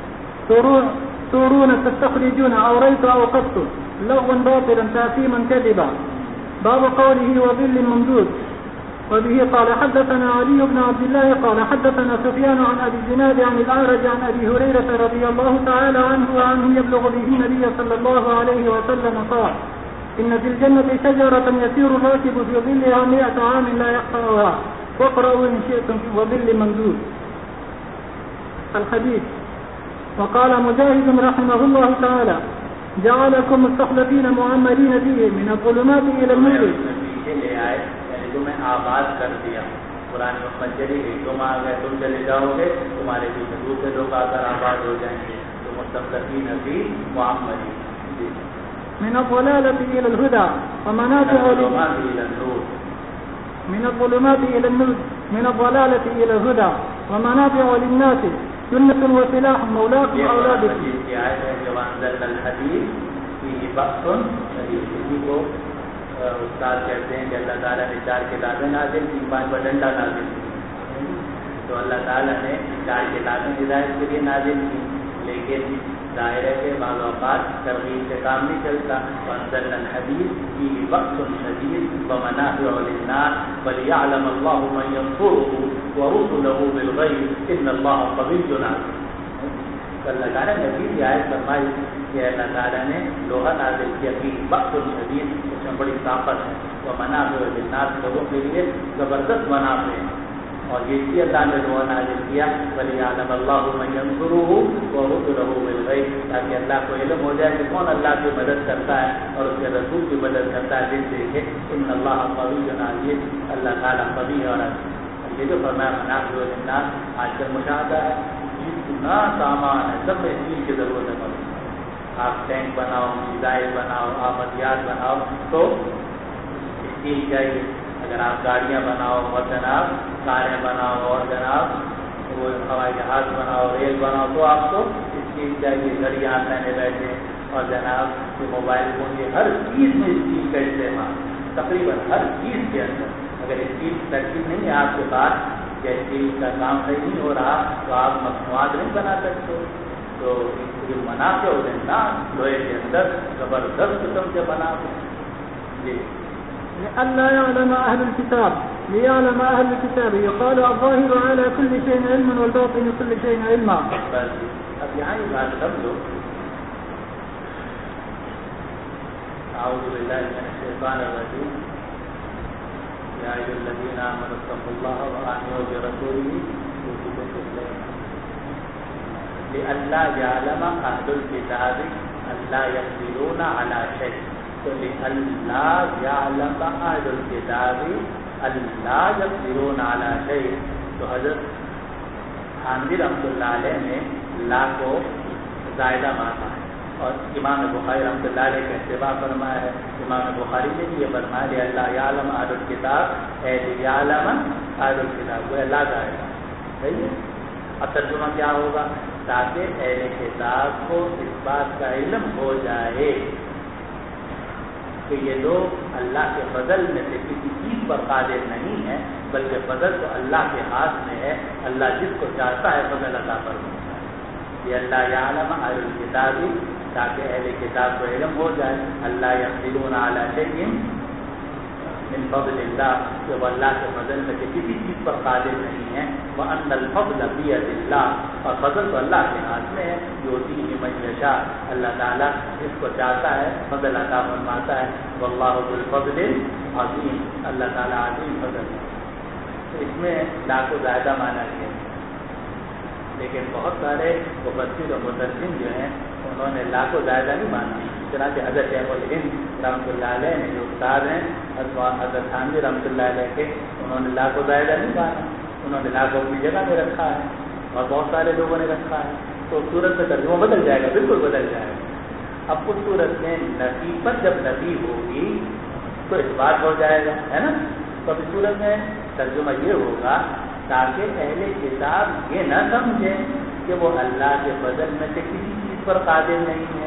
تورون تستخرجون أوريت أو قصت لغوا باطلا تأثيما كذبا. باب قوله وظل ممدود. وبه قال حدثنا علي بن عبد الله قال حدثنا سفيان عن أبي الزناد عن الأعرج عن أبي هريرة رضي الله تعالى عنه وعنه يبلغ به النبي صلى الله عليه وسلم قال إن في الجنة شجرة يسير الراكب في ظلها 100 عام لا يقطعها، واقرأوا إن شئتم في وظل ممدود. الحديث. وقال مجاهد رحمه الله تعالى جعلكم مستخلفين معمرين فيه من الظلمات إلى النور. تمہیں آباد کر دیا، قرآن محمد چلی گئی، تم آ گئے، تم چلے جاؤ گے، تمہارے پیچھے دوسرے لوگ آ کر آباد ہو جائیں گے. تو مستخلفین فی معمرین. من الضلالة إلى الهدى ومنافع للناس إلى النور. من الظلمات إلى النور، من الضلالة إلى الهدى ومنافع للناس سنة وسلاح مولاكم أولادكم. یہ آیت ہے جو انزلنا الحديد فيه بأس شديد. اسی کو استاد کہتے ہیں کہ اللہ تعالیٰ نے 4 کتابیں نازل کی، 5 ڈنڈا نازل کی. تو اللہ تعالیٰ نے 4 کتابیں ہدایت کے لیے نازل کی، لیکن دائرے کے بعض اوقات ترغیب سے کام نہیں چلتا. وانزلنا الحديد فيه بأس شديد ومنافع للناس وليعلم الله من ينصره ورسله بالغيب ان الله قوي عزيز. اللہ تعالیٰ نے بھی یہ آیت فرمائی کہ اللہ تعالیٰ نے لوہا نازل کیا کہ بأس شدید، اس میں بڑی طاقت ہے. ومنافع للناس، لوگوں کے لیے زبردست منافع ہے. اور یہ بھی اللہ نے لوہا نازل کیا وَلِيَعْلَمَ اللَّهُ مَن يَنصُرُهُ وَرُسُلَهُ بِالْغَيْبِ، تاکہ اللہ کو علم ہو جائے کہ کون اللہ کی مدد کرتا ہے اور اس کے رسول کی مدد کرتا ہے. جس سے کہ ان اللہ قوی عزیز، اللہ تعالیٰ قوی اور عزیز. یہ جو فرمایا منافع للناس، آج کل مشاہدہ ہے جتنا سامان ہے سب میں اسٹیل کی ضرورت ہے. آپ ٹینک بناؤ، میزائل بناؤ، آپ ہتھیار بناؤ تو اسٹیل چاہیے. اگر آپ گاڑیاں بناؤ اور جناب کاریں بناؤ اور جناب وہ ہوائی جہاز بناؤ، ریل بناؤ تو آپ کو اسٹیل چاہیے. گھڑی آپ رہنے بیٹھے اور جناب یہ موبائل فون، یہ ہر چیز میں اسٹیل کا استعمال، تقریباً ہر چیز کے اندر. اگر اسٹیل فیکٹری نہیں ہے آپ کے پاس یا اسٹیل کا کام صحیح نہیں ہو رہا تو آپ مصنوعات نہیں بنا سکتے. تو یہ منافع ہو دینا لوہے کے اندر زبردست قسم سے بنا جی. لئلا يعلم أهل الكتاب، ليعلم أهل الكتاب يقال الظاهر على كل شيء علم والباطن كل شيء علما. اب یہاں یہ بات سمجھو. اعوذ باللہ من الشیطان الرجیم. یا ایھا الذین آمنوا اتقوا اللہ وآمنوا برسولہ لئلا يعلم أهل الكتاب ألا يقدرون على شيء. تو لئلا يعلم أهل الكتاب ألا يقدرون على شيء. تو حضرت خانوی رحمۃ اللہ علیہ نے لا کو زائدہ مانا ہے اور امام بخاری رحمۃ اللہ علیہ کا اتباع فرمایا ہے. امام بخاری نے بھی یہ فرمایا لئلا يعلم أهل الكتاب اے ليعلم أهل الكتاب، وہ اللہ زائدہ صحیح ہے. اب ترجمہ کیا ہوگا؟ تاکہ اہل کتاب کو اس بات کا علم ہو جائے کہ یہ لوگ اللہ کے فضل میں سے کسی چیز پر قادر نہیں ہے، بلکہ فضل تو اللہ کے ہاتھ میں ہے. اللہ جس کو چاہتا ہے فضل عطا فرماتا ہے. یہ اللہ یعلم اہل الکتاب، تاکہ اہل کتاب کو علم ہو جائے. اللہ یقدرون علی شیء من فضل اللہ، کہ وہ اللہ کے فضل میں سے کسی چیز پر قادر نہیں ہے. وَأَنَّ الْفَضْلَ بِيَدِ اللَّهِ، اور فضل تو اللہ کے ہاتھ میں ہے. یؤتیہ من یشاء، اللہ تعالیٰ جس کو چاہتا ہے فضل عطا فرماتا ہے. وَاللَّهُ ذُو الْفَضْلِ الْعَظِيمِ، اللہ تعالیٰ عظیم فضل ہے. تو اس میں لا کو زائدہ مانا گیا، لیکن بہت سارے مفسر و مترجم جو ہیں انہوں نے لا کو زائدہ نہیں مانا. چنانچہ حضرت شیخ الہند رحمۃ اللہ علیہ نے جو استاد ہیں حضرت خانوی رحمۃ اللہ علیہ کے، انہوں نے لا کو زائدہ نہیں مانا. انہوں نے لا کو اپنی جگہ میں رکھا ہے اور بہت سارے لوگوں نے رکھا ہے. تو صورت میں ترجمہ بدل جائے گا، بالکل بدل جائے گا. اب اس صورت میں نفی پر جب نفی ہوگی تو اس بات ہو جائے گا، ہے نا. تو اب اس صورت میں ترجمہ یہ ہوگا تاکہ اہل کتاب یہ نہ سمجھیں کہ وہ اللہ کے فضل میں سے کسی چیز پر قادر نہیں ہے.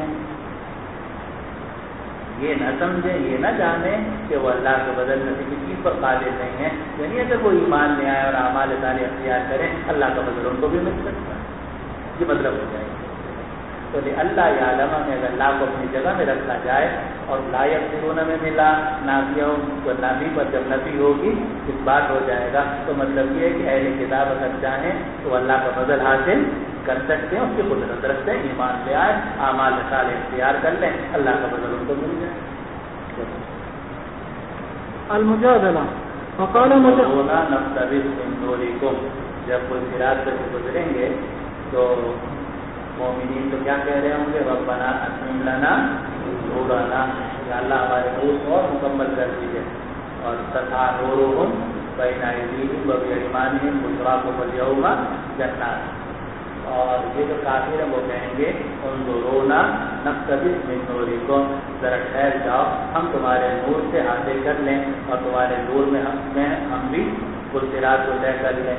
یہ نہ سمجھیں، یہ نہ جانیں کہ وہ اللہ کے فضل میں سے کسی چیز پر قادر نہیں ہے. یعنی اگر وہ ایمان لے آئے اور اعمال صالحہ اختیار کریں اللہ کا فضل ان کو بھی مل سکتا ہے. یہ مطلب ہو جائے گا. تو اللہ یعلم میں اگر لا کو اپنی جگہ میں رکھا جائے اور لا یقدرون میں ملا نافیہ تو نافی پر جب نفی ہوگی اس بات ہو جائے گا. تو مطلب یہ ہے کہ اہل کتاب اگر چاہیں تو اللہ کا فضل حاصل کر سکتے ہیں، اس کی قدرت رکھتے ہیں، ایمان لے آئے اعمال صالح اختیار کر لیں، اللہ کا فضل ان کو مل جائے. المجادلہ وقال مجادلہ نقتبس من نورکم، جب کوئی صراط سے گزریں گے تو مومنین تو کیا کہہ رہے ہوں گے؟ ربنا اتمم لنا نورنا، یا اللہ ہمارے نور کو اور مکمل کر دیجیے. اور تتھا نورہم بین ایدیہم وبایمانہم بشراکم الیوم جنات. اور یہ جو کافر ہیں وہ کہیں گے انظرونا نقتبس من نورکم، ذرا ٹھہر جاؤ ہم تمہارے نور سے حاصل کر لیں اور تمہارے نور میں ہم بھی صراط کو طے کر لیں. تو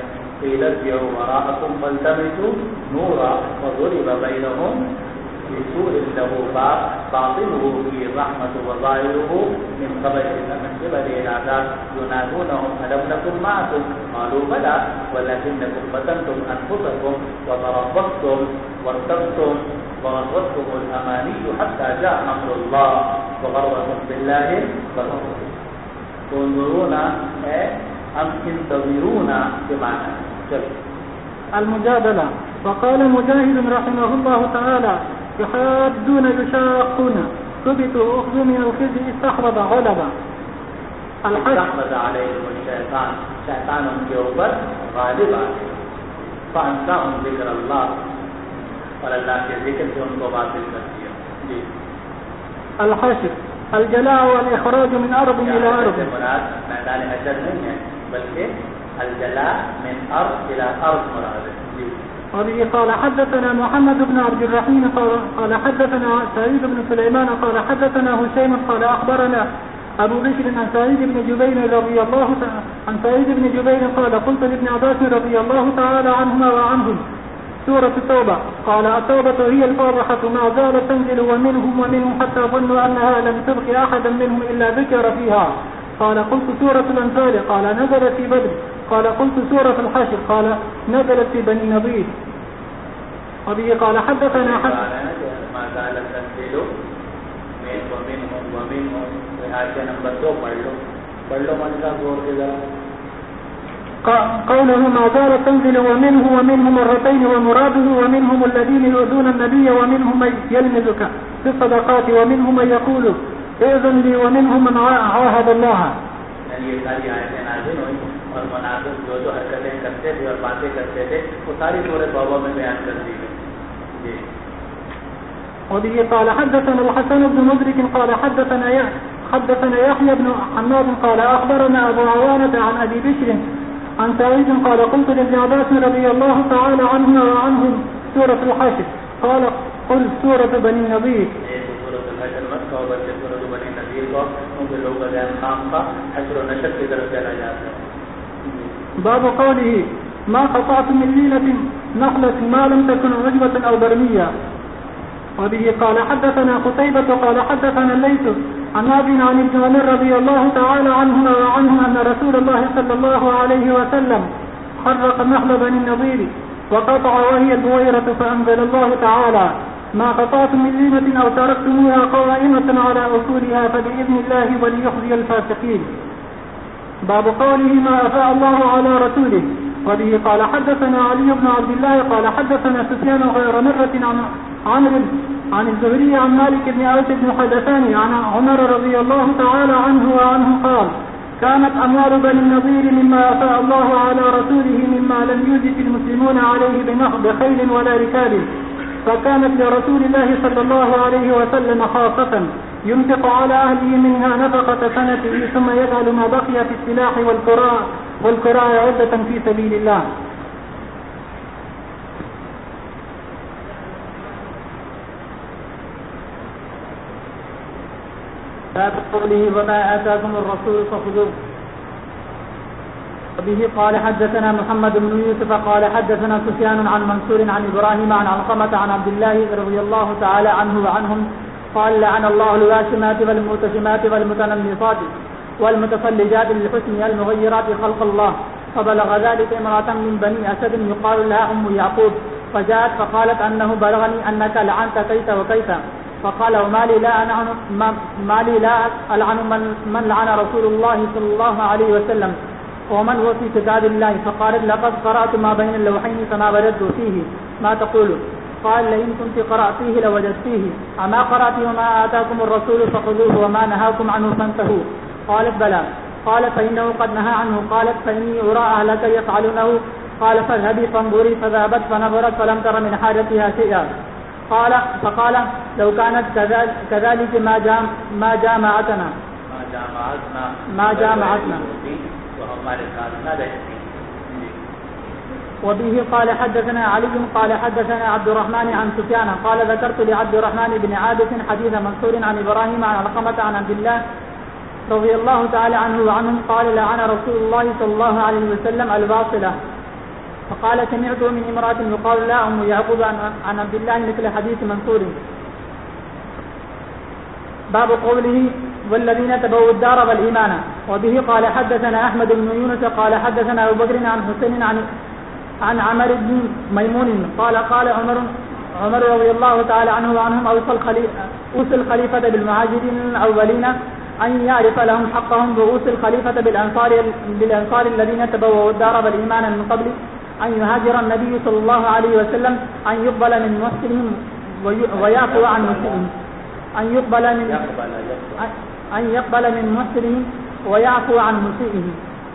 قيل ارجعوا وراءكم فالتمسوا نورا وضرب بينهم بسور له باب باطنه فيه الرحمة وظاهره من قبل العذاب ينادونهم ألم نكن معكم قالوا بلى ولكنكم فتنتم أنفسكم وتربصتم وارتبتم وغرتكم الأماني حتى جاء أمر الله وغركم بالله الغرور. تنظرون أم تنتظرون بمعنى المجادلة. وقال مجاهد رحمه الله تعالى يحادون يشاقون ثبتوا أخذوا من الخزي استحرب غلبا. استحرب عليهم الشيطان شيطان کے اوپر غالب آئے فانساهم ذکر اللہ اور اللہ کے ذکر سے ان کو باطل کر دیا. جی الحشر الجلاء والإخراج من أرض إلى أرض. مراد میدان حشر نہیں ہے بلکہ الجلاء من أرض إلى أرض مراد ہے. جی وبه قال حدثنا محمد بن عبد الرحيم قال حدثنا سعيد بن سليمان قال حدثنا هشيم قال أخبرنا أبو بشر عن سعيد بن جبير رضي الله عن سعيد بن جبير قال قلت لابن عباس رضي الله تعالى عنهما وعنهم سورة التوبة قال التوبة هي الفاضحة ما زالت تنزل ومنهم حتى ظنوا أنها لم تبق أحدا منهم إلا ذكر فيها. قال قلت سورة الأنفال قال نزلت في بدر. قال قلت سورة الحشر قال نزلت في بني نضير. وبه قال حدثنا ما زالت تنزل ومنهم آیت نمبر 2 پڑھ لو منظر زور کے ذرا. قوله ما زالت تنزل ومنهم مرتين ومراده ومنهم الذين يؤذون النبي ومنهم من يلمزك في الصدقات ومنهم من يقول اذن لي ومنهم من عاهد الله. یعنی یہ ساری آیتیں نازل ہوئی اور منافق جو حرکتیں کرتے تھے اور باتیں کرتے تھے وہ ساری سورۃ توبہ میں بیان کر دی گئی. جی وبه قال حدثنا الحسن بن مدرك قال حدثنا يحيى بن حماد قال أخبرنا أبو عوانة عن أبي بشر عن سعيد قال قلت لابن عباس رضي الله تعالى عنهما وعنهم سورة الحشر قال قل سورة بني نضير. سورة الحشر مکہ اور سورة بني نضير کو ان کے لوگ کا خام کا حشر و نشر کی طرف چلا جاتا ہے. باب قوله ما قطعت من ليلة نخلة ما لم تكن عجبة أو برمية. وبه قال حدثنا قتيبة قال حدثنا الليث عن نافع عن ابن عمر رضي الله تعالى عنهما وعنهم أن رسول الله صلى الله عليه وسلم حرق نخل بني النضير وقطع وهي البويرة فأنزل الله تعالى ما قطعتم من لينة أو تركتموها قائمة على أصولها فبإذن الله وليخزي الفاسقين. باب قوله ما أفاء الله على رسوله. وبه قال حدثنا علي بن عبد الله قال حدثنا سفيان غير مرة عن الزهري عن مالك بن أوس بن حدثاني عن عمر رضي الله تعالى عنه وعنه قال كانت أموال بني النضير مما أفاء الله على رسوله مما لم يجد المسلمون عليه بخيل ولا ركاب فكانت لرسول الله صلى الله عليه وسلم خاصة ينفق على أهله منها نفقة سنته ثم يجعل ما بقي في السلاح والقراء عدة في سبيل الله. باب قوله وما آتاكم الرسول فخذوه. وبه قال حدثنا محمد بن يوسف قال حدثنا سفيان عن منصور عن إبراهيم عن علقمة عن عبد الله رضي الله تعالى عنه وعنهم قال لعن الله الواشمات والمتشمات والمتنمصات والمتفلجات للحسن المغيرات خلق الله. فبلغ ذلك امرأة من بني أسد يقال لها أم يعقوب فجاءت فقالت أنه بلغني أنك لعنت كيت وكيت فقال وما لي لا ألعن من لعن رسول الله صلى الله عليه وسلم ومن هو في كتاب الله. فقالت لقد قرأت ما بين اللوحين فما وجدت فيه ما تقول. قال لئن كنت قرأتيه لوجدتيه أما قرأت وما آتاكم الرسول فخذوه وما نهاكم عنه فانتهوا. قالت بلى. قال فإنه قد نهى عنه. قالت فإني أرى أهلك يفعلونه. قال فاذهبي فانظري. فذهبت فنظرت فلم تر من حاجتها شيئا. فقال لو كانت كذلك ما جامعتنا وبه قال حدثنا علي قال حدثنا عبد الرحمن عن سفيان قال ذكرت لعبد الرحمن بن عابس حديث منصور عن إبراهيم عن علقمة عن عبد الله رضي الله تعالى عنه وعنهم قال لعن رسول الله صلى الله عليه وسلم الواصلة فقال سمعت من امرأة يقال لا أم يعقوب عن عبد الله مثل حديث منصور. باب قوله والذين تبووا الدار والإيمان. وبه قال حدثنا أحمد بن يونس قال حدثنا أبو بكر عن حسين عن عمر بن ميمون قال عمر رضي الله تعالى عنه وعنهم أوصى الخليفة بالمهاجرين الأولين أن يعرف لهم حقهم بأوصى الخليفة بالأنصار الذين تبووا الدار والإيمان من قبل أن يهاجر النبي صلى الله عليه وسلم أن يقبل من محسنهم ويعفو عن مسيئهم أن يقبل من محسنهم ويعفو عن مسيئهم.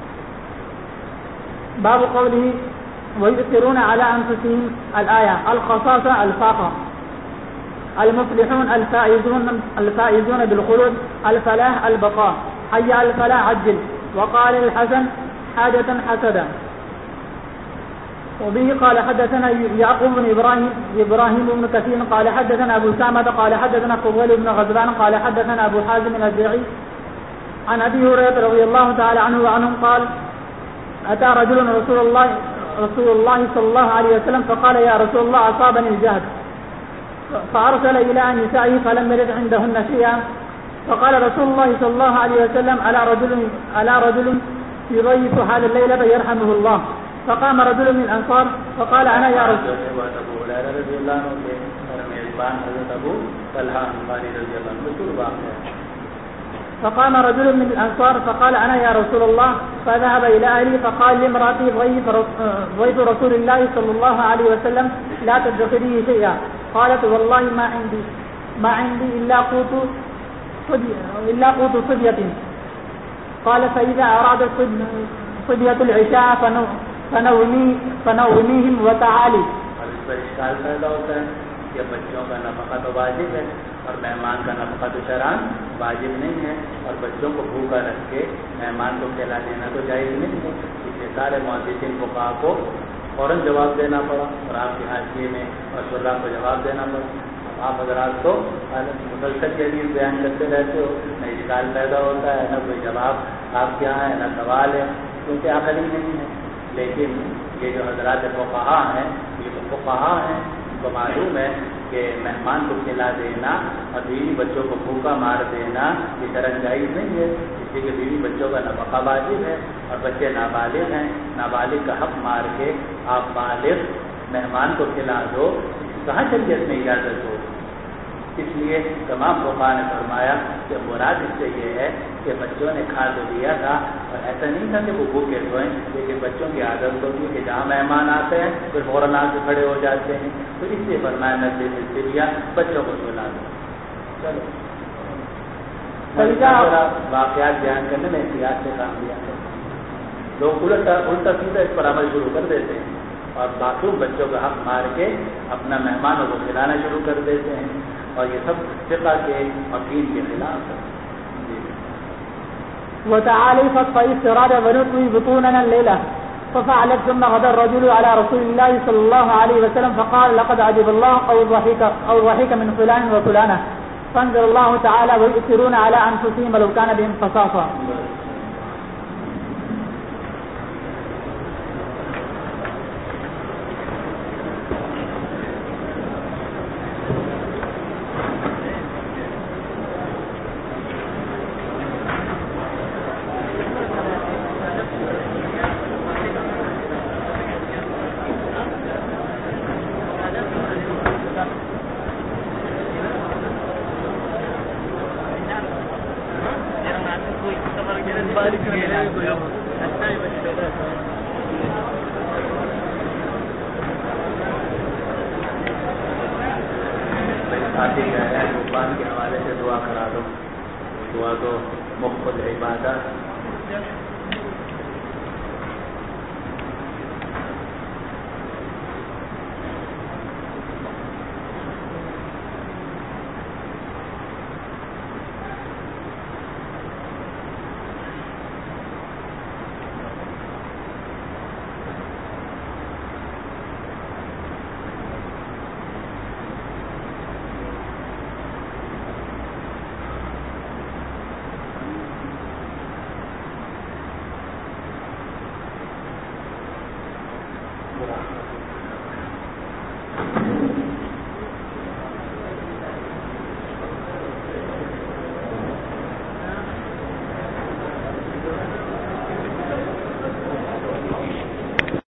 باب قوله ويؤثرون على أنفسهم الآية. الخصاصة الفاقة. المفلحون الفائزون بالخلود. الفلاح البقاء. حي على الفلاح عجل. وقال الحسن حاجة حسدا. وبه قال حدثنا يعقوب بن إبراهيم بن كثير قال حدثنا أبو سامة قال حدثنا فضيل بن غزوان قال حدثنا أبو حازم الزرعي عن أبي هريرة رضي الله تعالى عنه وعنهم قال أتى رجل رسول الله صلى الله عليه وسلم فقال يا رسول الله أصابني الجهد فأرسل إلى نسائه فلم يرد عندهن شيئا فقال رسول الله صلى الله عليه وسلم ألا رجل يضيف هذا الليلة يرحمه الله. فقام رجل من الأنصار فقال أنا يا رسول فقام رجل من الأنصار فقال أنا يا رسول الله فذهب إلى أهلي فقال لامرأتي ضيف رسول الله صلى الله عليه وسلم لا تدخليه شيئا. قالت والله ما عندي إلا قوت صبية. قال فإذا أراد صبية العشاء فنوميهم وتعالي. اس پر اشکال پیدا ہوتا ہے کہ بچوں کا نفقہ تو واجب ہے اور مہمان کا نفقہ تو شرعاً واجب نہیں ہے اور بچوں کو بھوکا رکھ کے مہمان کو کھلا دینا تو جائز نہیں ہے. اس لیے سارے محدثین فقہا کو فوراً جواب دینا پڑا اور آپ کے حاشیے میں اور شرح کو جواب دینا پڑا. آپ حضرات تو مسلسل کے لیے بیان کرتے رہتے ہو, نہ اشکال پیدا ہوتا ہے, نہ کوئی جواب آپ کے یہاں ہے, نہ سوال ہے, کیونکہ عقل ہی نہیں ہے. لیکن یہ جو حضرات فقہا ہیں یہ تو فقہا ہیں, ان کو معلوم ہے کہ مہمان کو کھلا دینا اور بیوی بچوں کو بھوکا مار دینا یہ شرعاً جائز نہیں ہے. اس لیے کہ بیوی بچوں کا نفقہ واجب ہے اور بچے نابالغ ہیں. نابالغ کا حق مار کے آپ بالغ مہمان کو کھلا دو, کہاں شریعت میں اجازت ہو. اس لیے تمام فقہا نے فرمایا کہ مراد اس سے یہ ہے کہ بچوں نے کھا تو دیا تھا اور ایسا نہیں تھا کہ وہ بھوکے سوئیں, لیکن بچوں کی عادت ہوتی ہے کہ جہاں مہمان آتے ہیں پھر فوراً آ کے کھڑے ہو جاتے ہیں. تو اس لیے فرمایا نزل سے دیا بچوں کو سلا دو. چلو واقعات بیان کرنے میں احتیاط سے کام لیا کرتے ہیں. لوگ الٹا سیدھا اس پر عمل شروع کر دیتے ہیں اور معصوم بچوں کا حق مار کے اپنا مہمانوں کو کھلانا شروع کر دیتے ہیں اور یہ سب فقہ کے اور دین کے خلاف ہے. وتعالي فاستراد ونطوي بطوننا الليلة ففعلت ثم غدا الرجل على رسول الله صلى الله عليه وسلم فقال لقد عجب الله أو ضحك من فلان وفلانة فانزل الله تعالى ويؤثرون على أنفسهم ولو كان بهم خصاصة. کے حوالے سے دعا کرا دو. دعا تو مفت عبادت